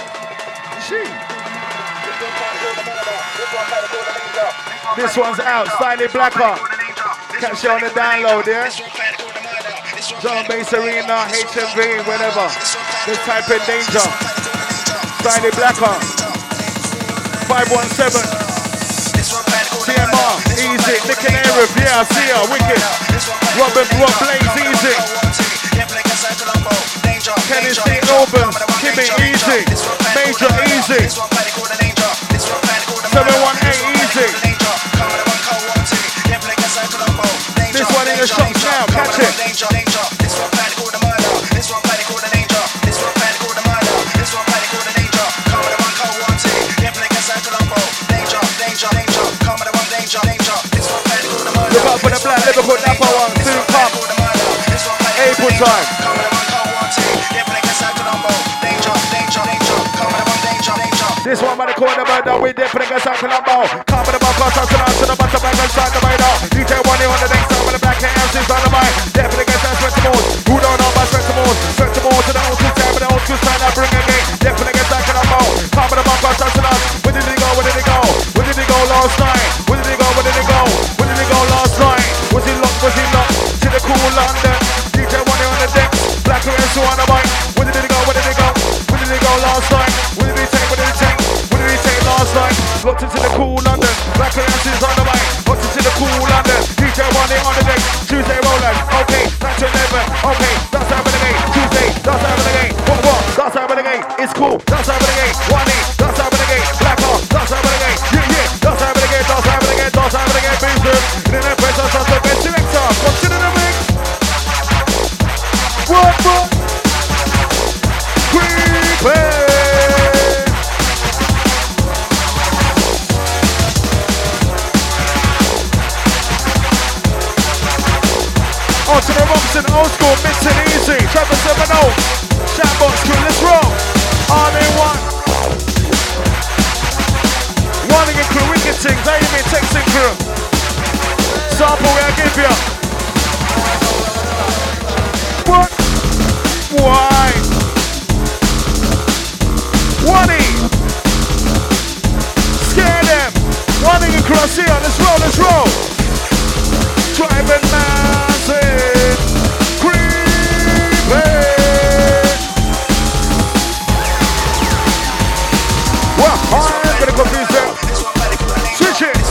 Speaker 3: This one's out. Slightly blacker. Catch you on the download, yeah? Drum Bass Arena, HMV, whatever. This type in danger. Slightly blacker. 517. TMR, easy. Nicking Arab, yeah, I see ya. Wicked. Robin Rock Blaze, easy. Kenny C. Albans, Kimmy, easy. Major, easy. 718, easy. This one in the shops now, catch it. Look out for the black Liverpool Napa one, soon come. April time. This one by the corner murder, we dip for the gas out Colombo. Come with the bar, cross out to the bottom back inside the radar. DJ one on the next side with the black hands inside the mind. Dip for the gas out Spectacles. Who don't know about Spectacles? Spectacles to the old school time, with the old school style I bring again. Dip for the gas out Colombo. Come with the bar, cross out to us. Where did he go? Where did he go? Where did he go last night? Where did he go? Where did he go? Where did he go last night? Was he locked? Was he locked? To the cool London. DJ one on the deck. Black and so on the bike. Where did he go? Where did he go? Where did he go last night? Where did he take? Where did he take? What did he take last night? Locked into the cool London. Black and on the bike. Locked into the cool London. DJ one on the deck. Tuesday rollers. Okay, that's 11. Okay, that's happening again. Tuesday, that's happening again. What? That's happening again. It's cool. That's happening again. One day, that's happening again. Black on. That's happening again. Yeah. That's happening again. That's happening again. That's happening again. Business. In the press, that's the best selector. Consider the mix. What? Creepy. On to the Robson, old school, mix and easy. Trevor 7-0. Shambox crew, let's roll. All in one. One again crew, wicked things. How you mean texting crew? Sample where I give you. What? Why? One-y. Scare them. One again crew, I see ya. Let's roll. Driving massive, creepy. Well, I'm gonna confuse them. Switch it.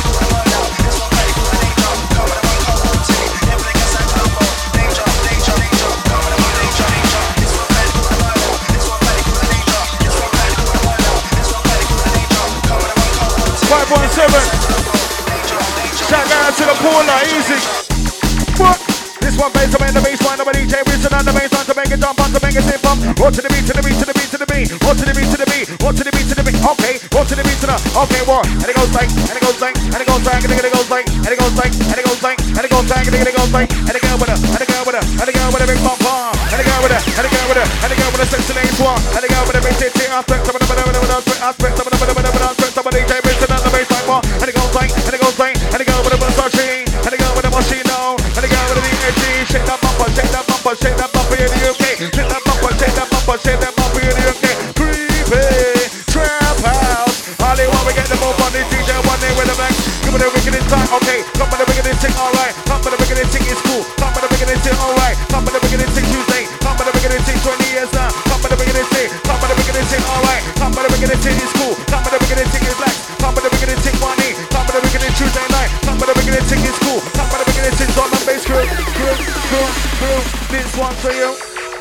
Speaker 3: Shout out to the Paula, easy. What? This one bass, I'm in the bass line of a DJ Wilson on the bass line to make it jump on, to make it zip up. Roll to the beat, to the beat, to the beat, to the beat. Roll to the beat, to the beat, roll to the beat, to the beat. Okay, roll to the beat, to the. Okay, what? And it goes like, and it goes like, and it goes like, and it goes like, and it goes like, and it goes like, and it goes like, and it goes like, and it goes with a, and it goes with a, and it goes with a big bump on, and it goes with a, and it goes with a, and it goes with a sexy lane one, and it goes with a big titty aspect, some of the aspect, some of the DJ Wilson on the bass line one, and it goes like, and it goes like, and it goes with a Versace, and it goes with a Moschino, and it goes with a DHG. Shake that bumper, shake that bumper, shake that bumper in the UK. Shake that bumper, shake that bumper, shake that bumper in the UK. Creepy, trap house. All they want, we get the move on this DJ one day with the back. Give me the wickedest time, okay. Come with the wickedest thing, alright. Come with the wickedest thing, it's cool. Come with the wickedest thing, alright. Come with the wickedest thing Tuesday. Come with the wickedest thing 20 years now. Come with the wickedest thing. Come with the wickedest thing, alright. Come with the wickedest thing, it's cool. Come with the wickedest thing, it's black. Come with the wickedest thing 1 day. Come with the wickedest Tuesday night. Come with the wickedest thing, it's cool. Come with the wickedest thing on the bass crew. This one for you.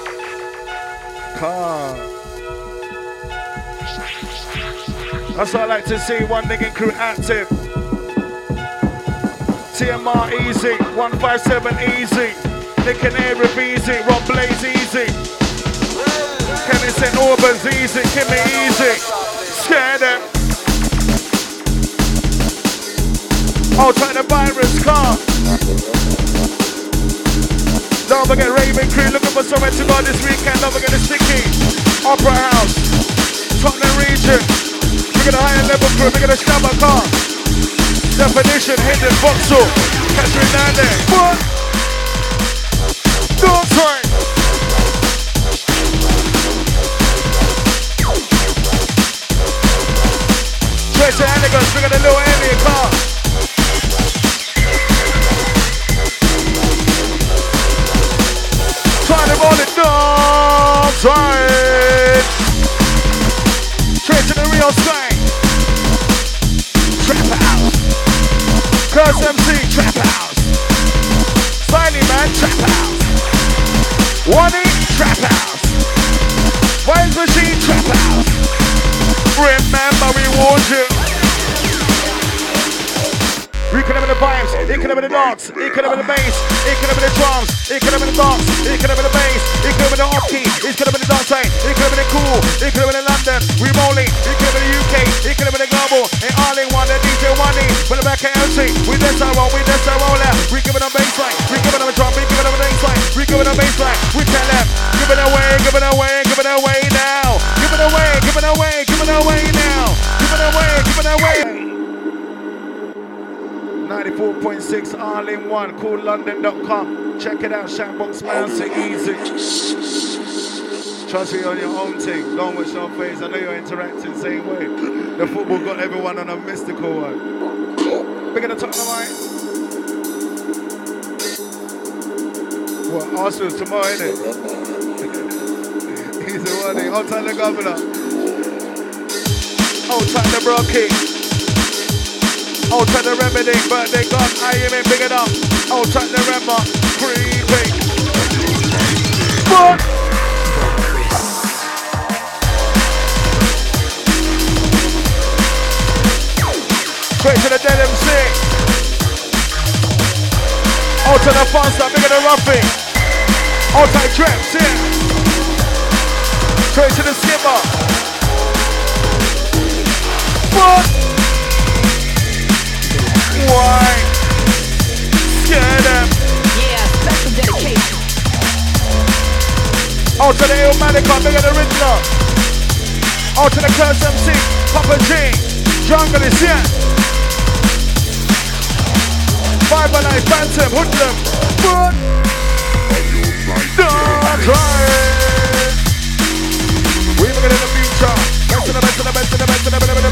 Speaker 3: Car. That's what I like to see. One nigga crew active. TMR easy. 157 easy. Nick and Arab easy. Rob Blaze easy. Kenny St. Albans easy. Kimmy easy. Scare them. Oh, try the virus car. Don't forget Raven Crew, looking for somewhere to go this weekend. Don't forget the Sticky, Opera House, Tottenham region. We're gonna higher level crew, we're gonna stab a car. Definition, hidden Vauxhall, catch me down there. What? Don't try. Straight to Elegance, we got a little alien car. Try to roll it down, try it. Straight to the real sky. Trap House. Curse MC, Trap House. Smiley Man, Trap House. One-E, Trap House. Vibes Machine, Trap House. Remember we warned you. We could have been the vibes, it could have been the dogs, it could have been the bass, it could have been the drums, it could have been the dogs, it could have been the bass, it could have been the off-key, it could have been the dance side, it could have been the cool, it could have been the London, we rolling, it could have been the UK, it could have been the global, and all in one, the DJ One-E, with the back at MC, we dance our roll, we dance our roll out, we give it a bass line, we give it a drum, we give it a bass line, we give it a bass line, we tell them, give it away, give it away, give it away now, give it away, give it away, give it away now, give it away, give it away. 94.6 all in one, coollondon.com. Check it out, Shambox Man, so easy. Trust me on your own thing. Don't watch your face. I know you're interacting same way. The football got everyone on a mystical one. We're gonna talk about it. What, Arsenal tomorrow, innit? He's the one. Outside the governor. Outside the bro king. Outside the remedy, birthday gone, I am in big enough. Outside the remember, creeping. What? Straight to the dead MC. Outside the fun stuff, bigger than roughing. Outside trips, yeah. Straight to the skipper. What? Why? Scare them.
Speaker 5: Yeah, special dedication.
Speaker 3: Out to the Illmatica, bigger than Riddler. Out to the Curse MC, Papa G, Jungle is here. Five Alive, Phantom, Hoodlum. What? Don't try it. We're looking in the future. Best of the best of the best of the best of the best.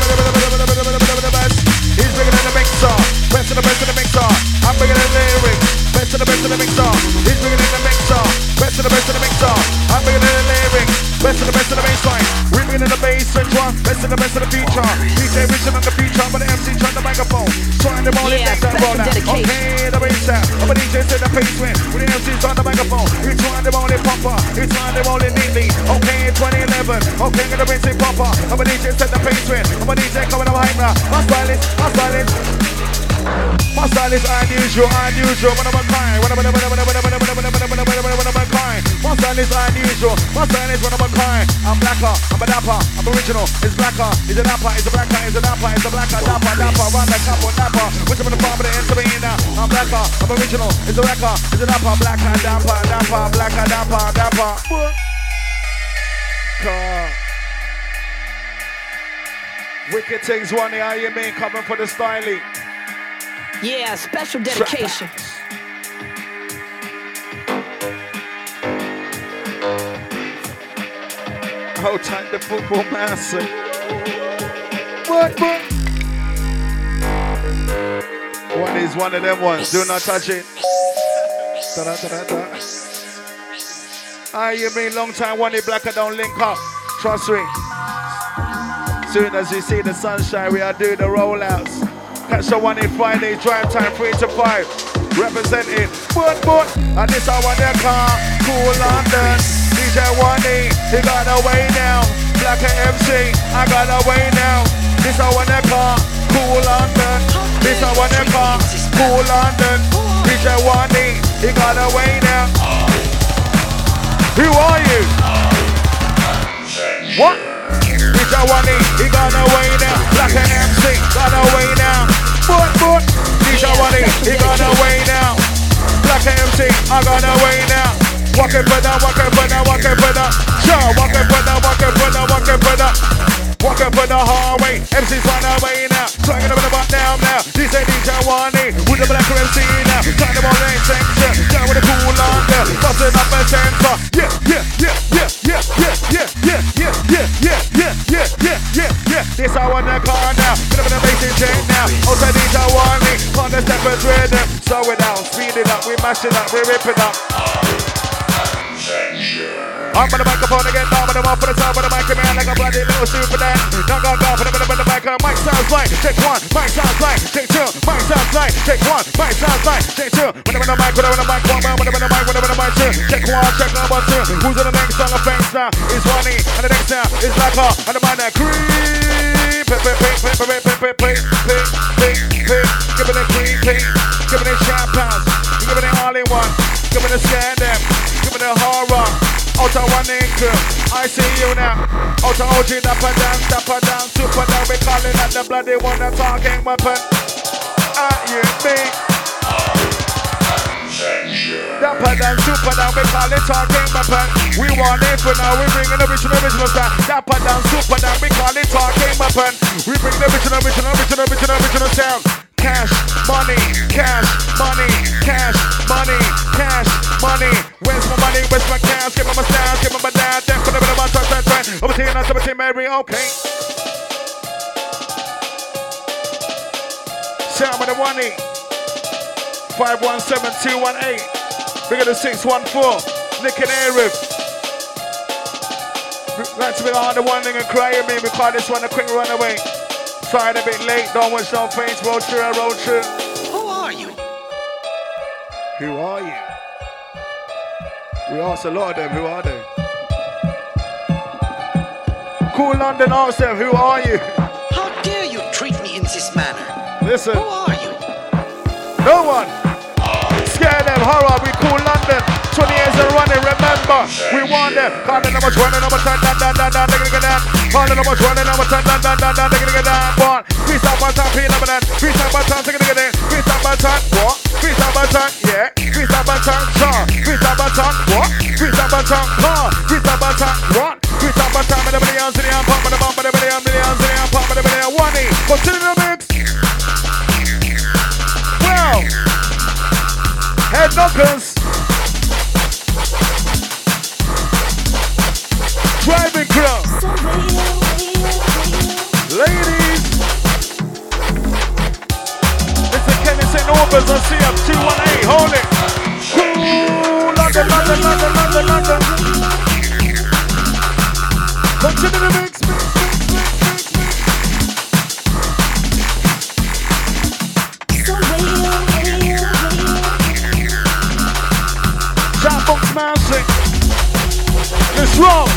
Speaker 3: He's bigger than the mixer. Best of the best of the mixer. I'm bigger than the lyrics. Best of the best of the mixer. He's bigger than the mixer. Best of the best of the mixer. I'm bigger than the lyrics. Best of the best of the bassline. We're bigger than the bass drum. Best of the best of the feature. DJ Richard on the feature, but the MC trying the microphone. Trying the ball in that roll out. Okay, the bass tap. I'm a DJ said the bass win. With the MC on the microphone. He's trying the ball in popper. He's trying the ball in neatly. Okay, 2011. Okay, gonna bring say popper. I'm a DJ said the bass win. I'm a DJ coming up hype now. My style is. My style is unusual, one of a kind. My style is unusual, my style is one of a kind. I'm blacker, I'm a dapper, I'm original. It's blacker, it's a dapper, it's a blacker, it's a dapper, it's a blacker, dapper, run the couple, dapper. Which I'm in the farm, but the end of me now. I'm blacker, I'm original. It's a wrecker, it's a dapper, blacker, dapper, blacker, dapper. Wicked things, One-E, how you mean? Coming for the styling.
Speaker 5: Yeah, special dedication.
Speaker 3: Hold tight the football master. What? One is one of them ones. Do not touch it. You mean long time One-E Blacker don't link up. Trust me. Soon as you see the sunshine, we are doing the rollouts. Catch the One-E Friday, drive time 3 to 5. Representing, but, and this I want their car, Cool London. DJ One-E, he got away now. Blacker MC, I got away now. This I want their car, Cool London. This I want their car, Cool London. DJ One-E, he got away now. Who are you? What? DJ One-E, he got away now. Blacker MC, got away now. But, DJ One-E, he got away now. Blacker MC. MC, I got away now. Walking further, walking further, walking further. Sure, walking further, walking further, walking further. Walking for the hallway, MC's on the way now. Swinging up in the butt down now. This ain't DJ Wani, with the black MC now. Time to ball lane center, down with the cool under. Busting up a center. Yeah, yeah, yeah, yeah, yeah, yeah, yeah, yeah, yeah, yeah, yeah, yeah, yeah, yeah, yeah. This I want the car now. Get up in the basic chain now. Also DJ Wani, on the steppers rhythm. Slow it down, speed it up, we mash it up, we rip it up. I'm on the microphone again, down with them off for the top of the mic, man, like a bloody little super dad. Now go for the mic, mic sounds like, take one, mic sounds like, take two, mic sounds like, take one, mic sounds like, take two. Whenever the mic, whenever the mic, whenever the mic, whenever the mic, two. Check one, check number two. Who's on the next song of thanks now? It's Ronnie, and the next now is Laka, and the man that creep. Giving it creep, giving it champagne, giving it all in one, giving it scandal, giving it horror. Outer one income, I see you now. Outer OG, dapper down, super down. We calling at the bloody one, a talking weapon. You me. Dapper down, super down. We call it talking weapon. We want it for now. We bring in the original style. Dapper down, super down. We call it talking weapon. We bring the original sound. Cash, money, cash, money, cash, money, cash, money. Where's my money? Where's my cash? Give me my style, give me my dad. Then put it in my touch. Over to you now, Mary, okay. Sound with the 1-8. 517-218. Bigger than 614. Nick and Arif. Like to be on the one thing and cry at me. We call this one a quick runaway. Sorry, a bit late, don't watch no face, road through.
Speaker 5: Who are you?
Speaker 3: Who are you? We asked a lot of them, who are they? Cool London asked them, who are you?
Speaker 5: How dare you treat me in this manner?
Speaker 3: Listen.
Speaker 5: Who are you?
Speaker 3: No one. Scare them, horror, we cool London. 20 years of running, remember, we want them. Calling number 20, number 10, calling number 20, number 10, one. Free stop on top, number 10. Free stop on top, free stop on top, what? Free stop on top, yeah. Free stop on top, sure. Free stop on top, what? Free stop on top, car. Free stop on top, what? Free stop on top, the millions in the arm, pump, the bump, the millions in the arm, pump, the million, 1. Continue the mix. Well, head knockers. Driving crew. Ladies. Mr. Kenny St. Albans on CM 218. Hold it. Cool. London. Continue the mix. Shotbox Mousing. Let's roll.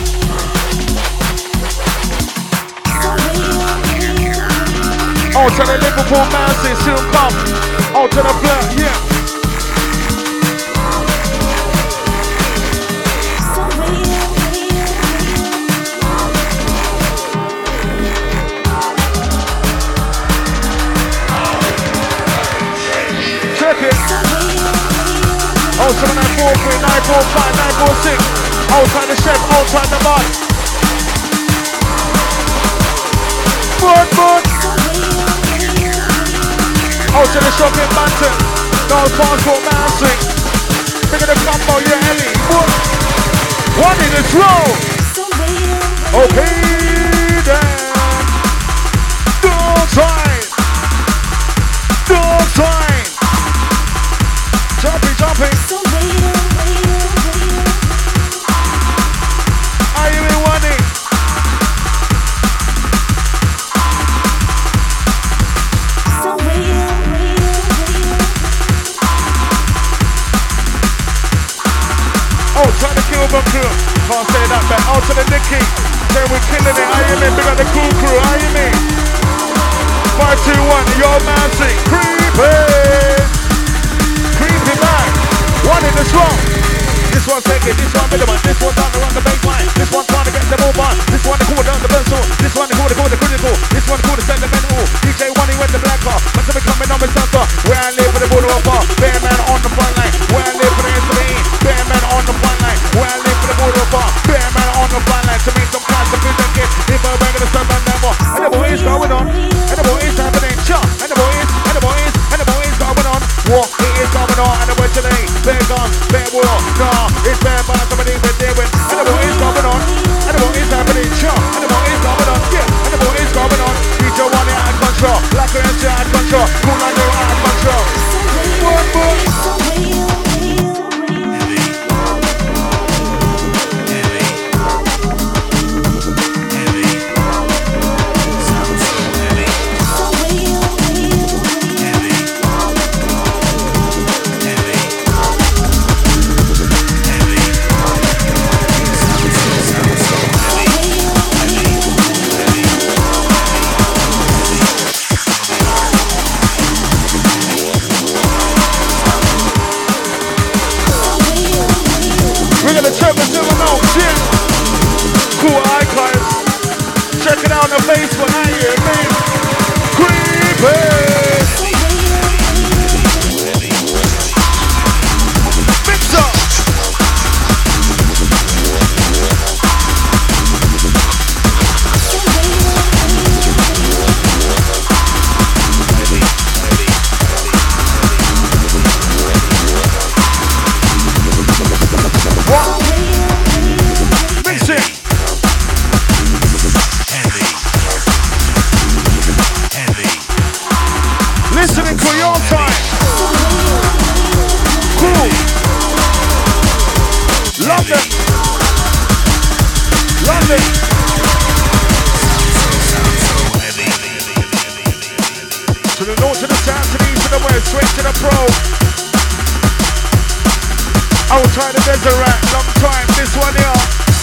Speaker 3: Out to the Liverpool Mousing, soon come. Out to the blood, yeah. Check it. Out to the 943, 945, 946. Outside the chef, outside the bar. Board. Out to the shopping mountain. No passport mountain. Look at the combo, yeah, Ellie. One in this row. Okay, then. Dog time. Jumping. Are you in one? Trying to kill the crew. Can't say that back. Out to the Nicky. Say we're killing it. I am in. Big up the cool crew. I am in. 521. Yo, Mousy. Creepy back. One in the strong. This one's taking. This one middle one. This one down the run the baseline. This one trying to get the move on. This one the cool down the pencil. This one the cool the critical. This one the cool the sentimental. DJ Wani with the black car. But to be coming on with Santa. Where I live for the border of bar. Bear man on the front line. Where I live for the What it is going on? And the word today, bear guns, bear war. Nah, it's bear bars, somebody been there with. And what is going on? And what is happening? Sure. And what is going on? Yeah. And what is going on? DJ One out of control. Black Ranch out of control. Cool Under out of control. One more. Check it out on the Facebook, I hear me. Creepy. Mix up. What? Mix it. Listening to your time. Cool. London. London. To the north, to the south, to the east, to the west, straight to the pro. Outside the desert rat, long time, this one here.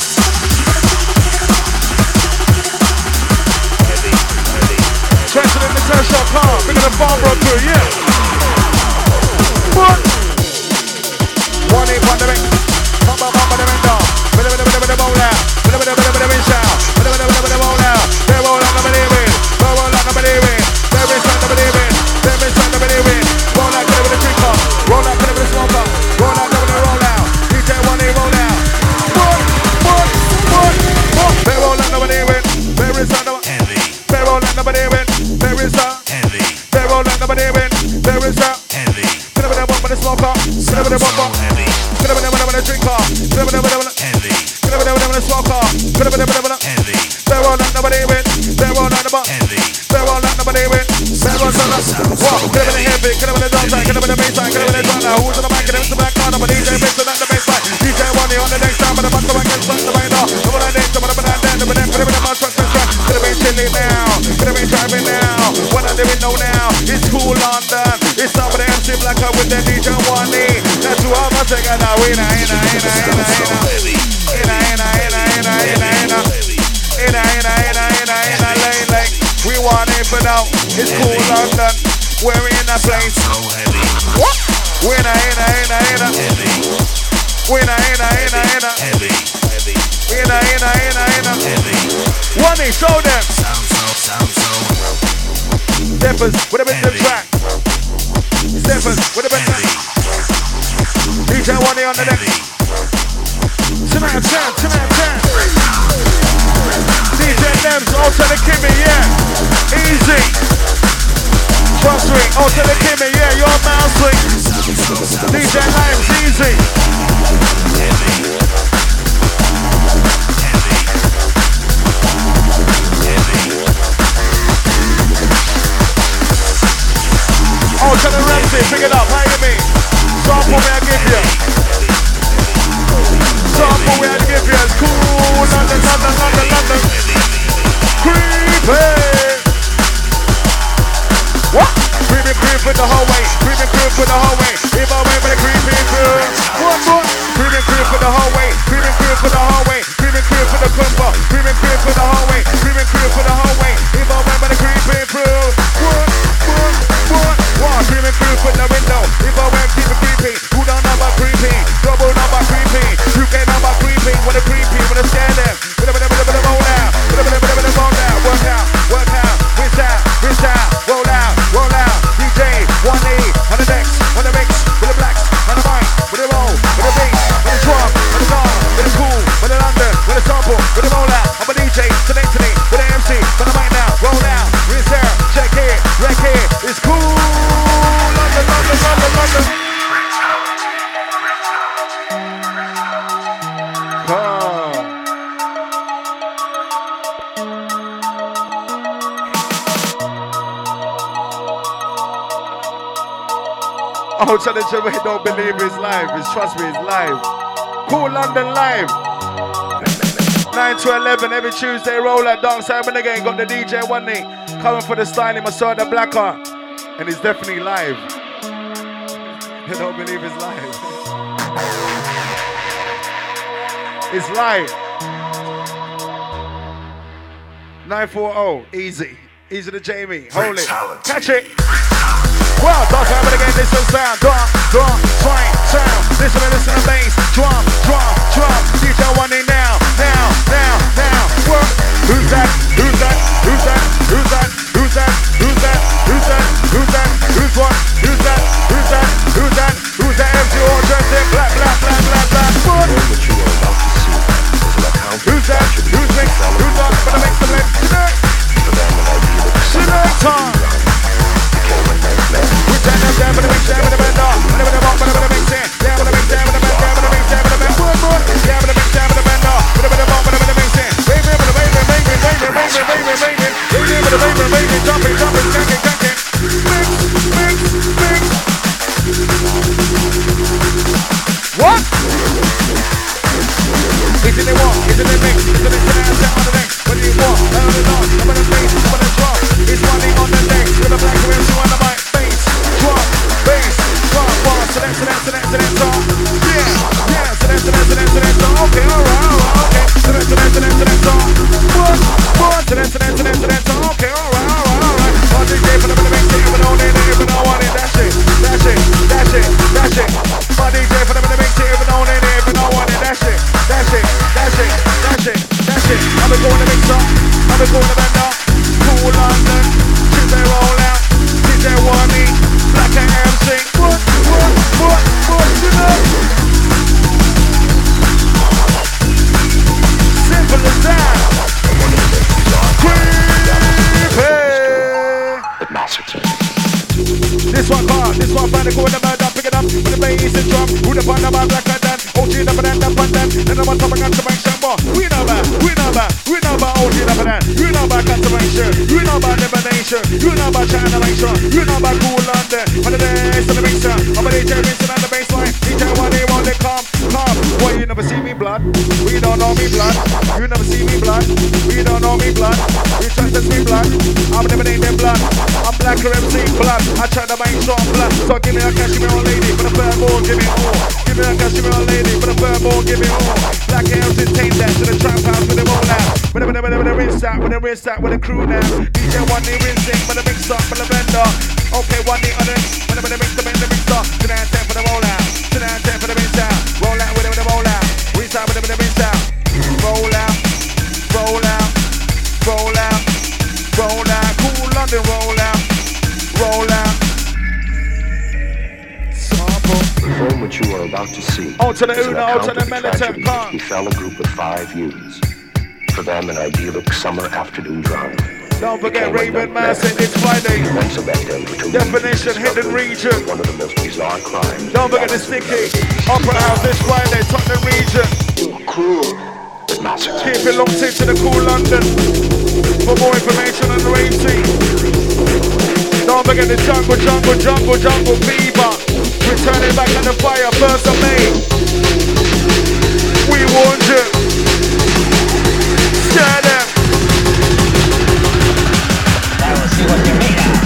Speaker 3: President Natasha Khan, bring the Barbara crew, yeah. What? One eight on the ring. Bum bum bum the window. Bada bada bada bada bowl out. Bada bada bada bada shout. Bada bada bada bada bowl out. They roll like nobody win. They roll like nobody win. They miss like nobody win. They miss like nobody win. Roll like with a drink up. Roll like with a smoke up. Roll like with a roll out. DJ One eight roll out. What? They roll like nobody win. There is another. They roll like nobody win. There is a heavy. They roll like nobody win. There is a heavy. Get up in the one with the smoker. Get up in the one heavy. Get up in the one with the drinker. Get up in the one heavy. Get up in the one with the smoker. Get up in the one heavy. They roll like nobody win. They roll like nobody heavy. They roll like nobody win. They roll like nobody. What? Get up in the heavy. Get up in the dark side. Get up in the bass side. Get up in the drum now. Who's on the mic? Get up in the back corner. But DJ Mix and the bass side. DJ One on the next time. But the back of the back the right now. The one I did. The one I did. The one I did. Put him in the mouth. Could have been chilling now, could have been driving now. What I'm doing now, it's cool London. It's some of the MC Blacker with the DJ One. That's who I'm gonna take out now. We want it for now. It's cool London. We're in a place. What? We're in a. One day, show them. Steppers with a bit of track. Steppers with a bit of track. DJ One on the deck. Tonight, 10. DJ Lems, out to the Kimmy, yeah. Easy. Trust me, out to the Kimmy, yeah. Your mouse swing. DJ Lems, easy. Oh, to the Ramsey, pick it up, how you mean? Sample me I give you. Sample me I give you. It's cool, London. Creepy. What? Creep with the whole way. Creep with the whole way. If I wait for the creepy crew. What? Creep with the whole way. Creep with the whole way. Creep with the combo. Creep with the whole way. Creep with the whole way. If I wait for the creepy crew. What? Creeping through from the window. If I went keep it creepy, who don't know about creeping? Double number creeping. You can't know about creeping. What a creepy, what a scare them. With a roll out. With a roll out. Work out. Wrist out. Roll out. DJ One on the decks. Oh, so the Jamaican don't believe it's live. It's, trust me, it's live. Cool London live. 9 to 11 every Tuesday. Roll at Dark Simon again. Got the DJ One Knee coming for the styling. I saw the blacker. And it's definitely live. They don't believe it's live. It's live. 940. Easy. Easy to Jamie. Hold it. Catch it. Well, Dark Simon again. Listen sound. Drum, swing, sound. Listen to bass. Drum. DJ One Knee now. What? Who's that? Who's what? Who's that? MC all dressed in black. What? Who's that? Who's next? Who's up? Gonna make some legs tonight. Time. Who's that? Down with the mix, down with the band off. Down with the mix, down with the mix, down with the mix, down with the band, down with the mix, down with the band. One more. Down with the mix, down with the band off. Down with the mix, down with the mix. Baby, jumping, skanking. Mix. What? Is it a walk? Is it a mix? Is it a dance on the next? What do you want? Down the lawn, up on the bass, up on the drum. It's money on the legs with a black rim on the mic. Bass, drum, so that's all. Yeah, so that's all. Okay, alright, okay. So that's all. What? So that's all. Okay, alright. On DJ for the mix, even on it, even on it. That's it. On DJ for the mix, even on it, even on it. That's it. I've been going to mix up. I've been going to bend up. Cool London. Tuesday roll out. DJ One Knee. Black and MC. What? You know? Simple as that. This one find a go in the murder, pick it up with the bass and drum. Who the pan about black and then OG number then the pan then. Then I'm talking about consummation. We know about OG number then. You know about consummation. You know about divination. You know about China nation. You know about cool London. On the days of the mixer. I'm a DJ Vincent on the baseline. DJ One Knee on the come. Boy, you never see me blood. We don't know me blood. You never see me blood. We don't know me blood. You try to see blood. I'm never named them blood. I'm black or MC blood. I try to make strong blood. So give me a cash, give me a lady. For the third ball, give me all. Give me a cash, give me a lady. For the third ball, give me all. Black MC take that to the trap house with the roll out. With the wrist out, with the crew now. DJ One Knee rinsing, with the mix up, with the vendor. Okay, One Knee on it. With the mix up. Tonight 10 for the roll out. Tonight 10 for the rinse out. Roll out with the roll out. Rinse out with the rinse out. Roll out. Cool London roll out.
Speaker 6: The film which you are about to see
Speaker 3: out to the
Speaker 6: is an
Speaker 3: Una,
Speaker 6: account
Speaker 3: out to
Speaker 6: of
Speaker 3: the
Speaker 6: the
Speaker 3: militant
Speaker 6: tragedy
Speaker 3: car.
Speaker 6: that befell a group of 5 youths. For them, an idyllic summer afternoon drive.
Speaker 3: Don't forget Raven Mass and it's Friday.
Speaker 6: Events of that day were to
Speaker 3: Definition,
Speaker 6: lead to the
Speaker 3: hidden
Speaker 6: discovery
Speaker 3: region.
Speaker 6: of one of the most bizarre crimes.
Speaker 3: Don't forget the Sticky. Opera House this Friday, Tottenham region.
Speaker 6: The massacre.
Speaker 3: Keep it locked into the cool London. For more information on the rave scene. Don't forget the jungle fever. Returning back on the fire, 1st of May. We warned you. Scare them.
Speaker 7: I will see what you're made of.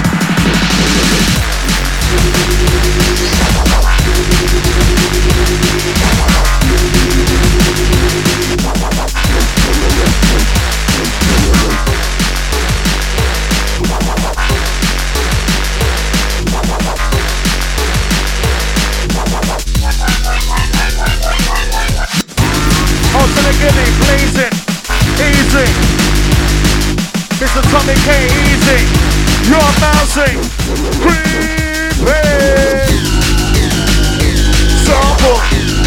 Speaker 3: Out to the Guinea, blazing, easy. Mr. Tommy K, easy. You're bouncing, creepy. Sample.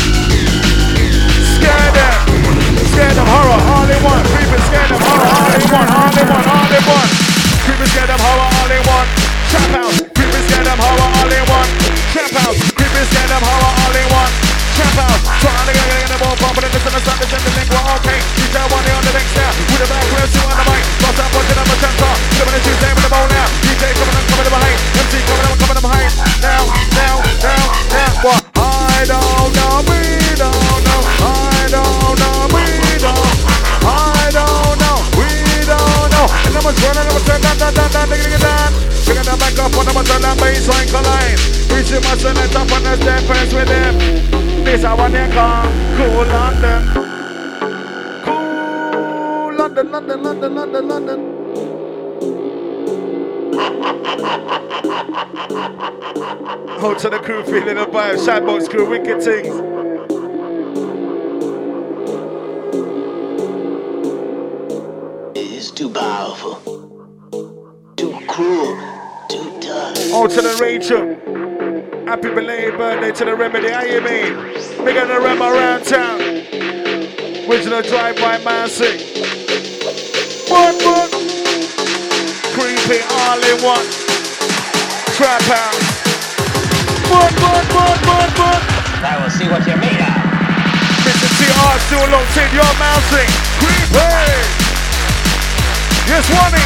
Speaker 3: Scare them, horror, all in one. Creepy, scare them, horror, all in one. Creepy, scare them, horror, all in one. Trap house, creepy, scare them, horror, all in one. Trap house, creepy, scare them, horror, all in one. Trap out, trying to get in the ball, pumping in the center, the link, well, okay. DJ One Knee on the next now, with the back, we're two on the mic. Boss up, watching up a chance off. Coming in Tuesday with the ball now. DJ coming behind. MC coming What? I don't know, we don't know. I don't know, we don't. I don't know, we don't know. And I'm turn down. Bring it back up on the turn down baseline collide. We see my son at top on the defense with him. This I want to call Cool London. Cool London, London, London, London, London. Hold to the crew, feeling the vibe. Shadbox crew, wicked things.
Speaker 5: It's too powerful, too cruel, too tough.
Speaker 3: Hold to the Rachel. Happy belated birthday to the Remedy. How you mean? Big on the Rem around town. Original drive-by Massey. What? Creepy all in one. Trap house. What?
Speaker 7: I will see what you're made of.
Speaker 3: Mr. TR still locked in. You're Mousing. Creepy. Yes, Wani.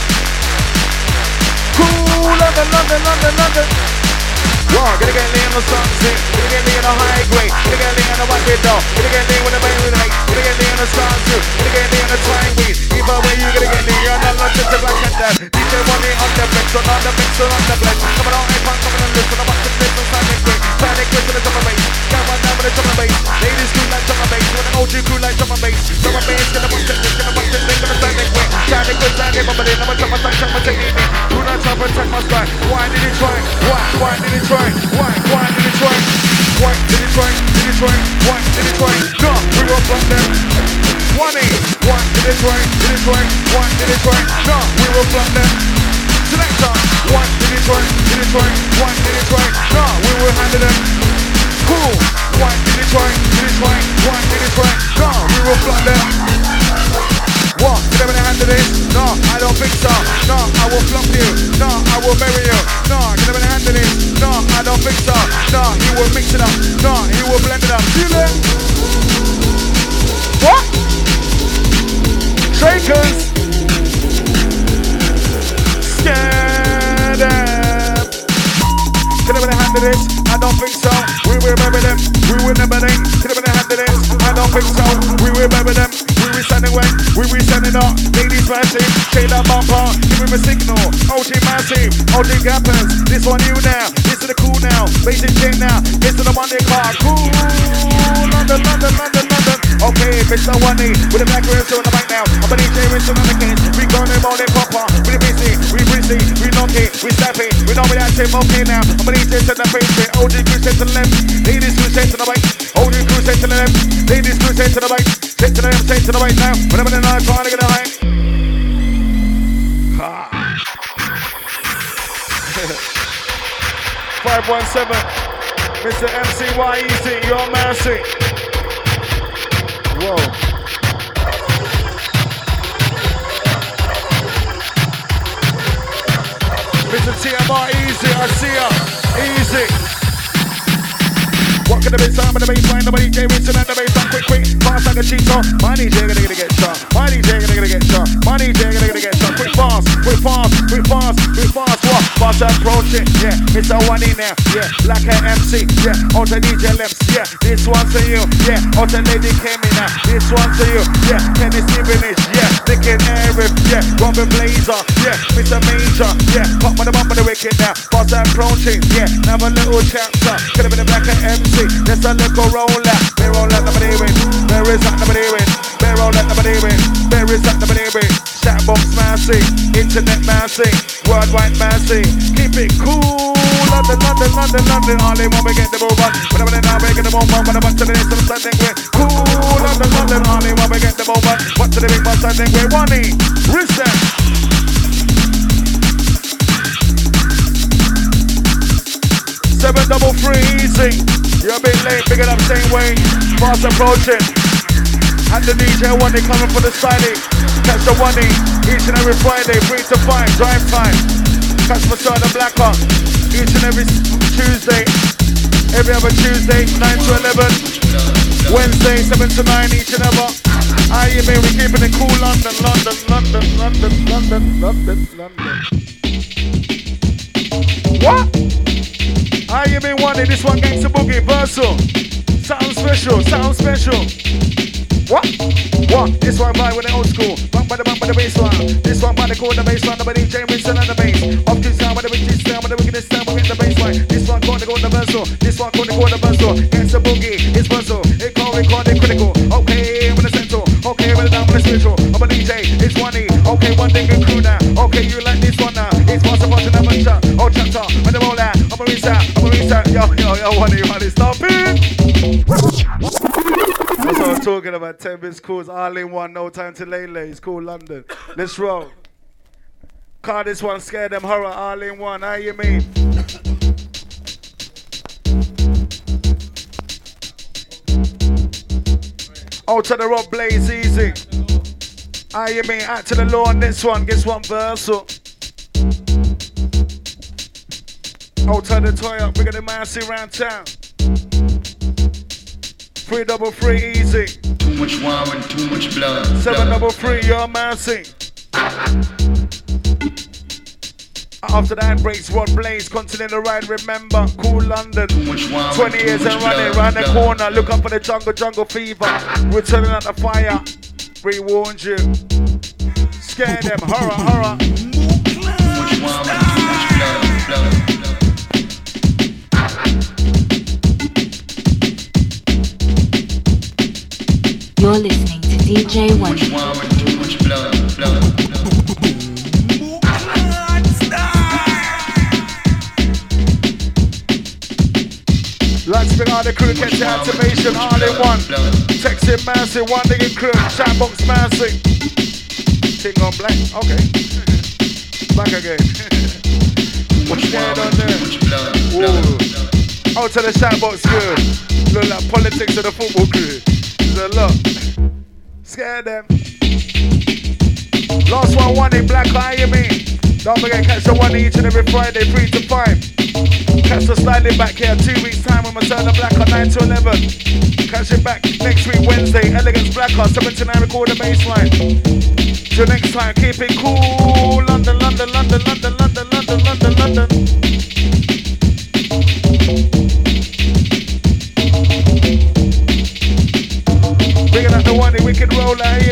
Speaker 3: Cool, London. Wow, gonna get Lee on the sunset. Gonna get Lee on the high grade. Gonna get Lee on the white window. Gonna get Lee with the baby light. Gonna get Lee on the sun too. Gonna get Lee on the twine weed. Either way, you gonna get Lee. You're not just a black and dead. DJ Wani on the mix, on the mix, on the blend. Coming on, icon, coming on, listen. I'm up to this on Sonic Quick. Sonic Quick to the drum and bass. Got one down with the drum and bass. Ladies crew like drum and bass. With an OG crew like drum and bass. Drum and bass, gonna bust it, gonna bust it, gonna Sonic Quick. Sonic Quick, Sonic Quick, but then I'm a drum and song, my technique. Do not try to protect my strike. Why did he try? Why did he try? Why did he try? Why did he try? Why did he try? No, we will block them. Why did he try? Why did he try? No, we will block them. Selector, why did he try? Why did he try? No, we will handle them. Cool, why did he try? Why did he try? No, we will block them. What? You never handle this? No, I don't think so. No, I will flop you. No, I will bury you. No, you never handle this. No, I don't think so. No, he will mix it up. No, he will blend it up. Feel it? What? Shakers. Scared them. You never handle this? I don't think so. We will remember them. We will never think. You never handle this? I don't think so. We will remember them. We sending away, we sending up. Ladies massive, Taylor bumper, give him a signal. OG massive, OG gappers. This one you now, this is the cool now. Basic check now, this is the Monday car. Cool, London. Okay, Mr. Wani, with the black rims on the mic now. I'm a DJ Winston on the case. We gonna roll it proper. We busy, we knock it, we slap it. We know we that same okay now. I'm a DJ to the face, OG crew set to the left. Ladies crew set to the right. OG crew set to the left. Ladies crew set to the right. Set to the left, set to the right now. Whenever they're not trying to get a high. 517, Mr. MCY Easy, you're Mercy. Whoa. Mr. TMR Easy, I see ya. Easy. What can the bass sound, but the bass line, nobody came into that, the bass sound quick, fast like a cheetah. My DJ gonna get shot, my DJ gonna get shot, my DJ gonna get shot, quick fast, what? Fast approach it, yeah, Mr. Wani now, yeah, like an MC, yeah, Alter DJ Lems, yeah, this one's for you, yeah, Alter Lady came in now, this one's for you, yeah, Kenny Stevenish, yeah, Nick and Eric, yeah, Robin Blazer, yeah, Mr. Major, yeah, pop with the bump of the wicked now, fast approaching, yeah, now a little chapter, could have been a black MC. Just a little roller. Bear roll at nobody win. There is that nobody win. Bear roll at nobody win. There is that nobody win. Chatbox Massey. Internet Massey. Worldwide Massey. Keep it cool. London. All they want, we get the move on. Whenever they're now, we get the move on. When I back to the next of the standing way. Cool. London. All they want, we get the move on. What to the big boss standing way. Wani. Reset. Seven double free easy. You're a bit late, pick it up same way. Fast approaching. And the DJ Wani coming for the styling. Catch the Wani each and every Friday, 3 to 5, drive time. Catch for the Black Hawk each and every Tuesday. Every other Tuesday, 9 to 11. Wednesday, 7 to 9, each and every. How you mean? We keeping it cool, London. What? How you been, Wani? Wally, this one Gangsta Boogie, Versal. Sound special, sound special. What? What? This one by with the old school. Bump by the bass line. This one by the corner bass line. The DJ Winston on the bass. Off to sound with the wickedest sound, with the wickedest sound, we get the bass line. This one called the Versal. This one called the Versal. Gangsta Boogie, it's Versal. It called it critical. Okay, with the central. Okay, with the down, with the spiritual. I'm a DJ, it's Wani. Okay, one thing and crew now. Okay, you like this one now. It's Master Martin Adventure. Oh, chapter, when the roll out. I'm a restart. Yo, Wani, stop it. That's what I'm talking about. 10 bits calls, all in one, no time to lay. It's called London. Let's roll. Call this one, scare them horror, all in one. How you mean? Out to the rock, blaze easy. How you mean? Out to the law on this one. Guess one Versal. Out to the toy up. We got the massive round town. 333 easy.
Speaker 8: Too much war and too much blood.
Speaker 3: 733, you're massing. After that breaks Rod Blaze, continental ride, remember, cool London. 20 years and running round the corner, look up for the jungle fever. We're turning out the fire, pre-warned you. Scare them, horror.
Speaker 9: You're listening to DJ Wani.
Speaker 3: Let's bring all the crew, get to activation, all in one. Texting massive, one digging crew, chat box massive. Ting on black, okay. Back again. What's going on there? Ooh. Out to the chat box crew. Look like politics of the football crew. There's a lot. Scare them. Last one in black, how you mean? Don't forget, catch the one each and every Friday, 3 to 5. Catch the sliding back here 2 weeks time when we turn the black on 9 to 11. Catch it back next week Wednesday, Elegance Blacker, 7 to 9 record the baseline. Till next time, keep it cool. London. Bringing out the one, the wicked roller,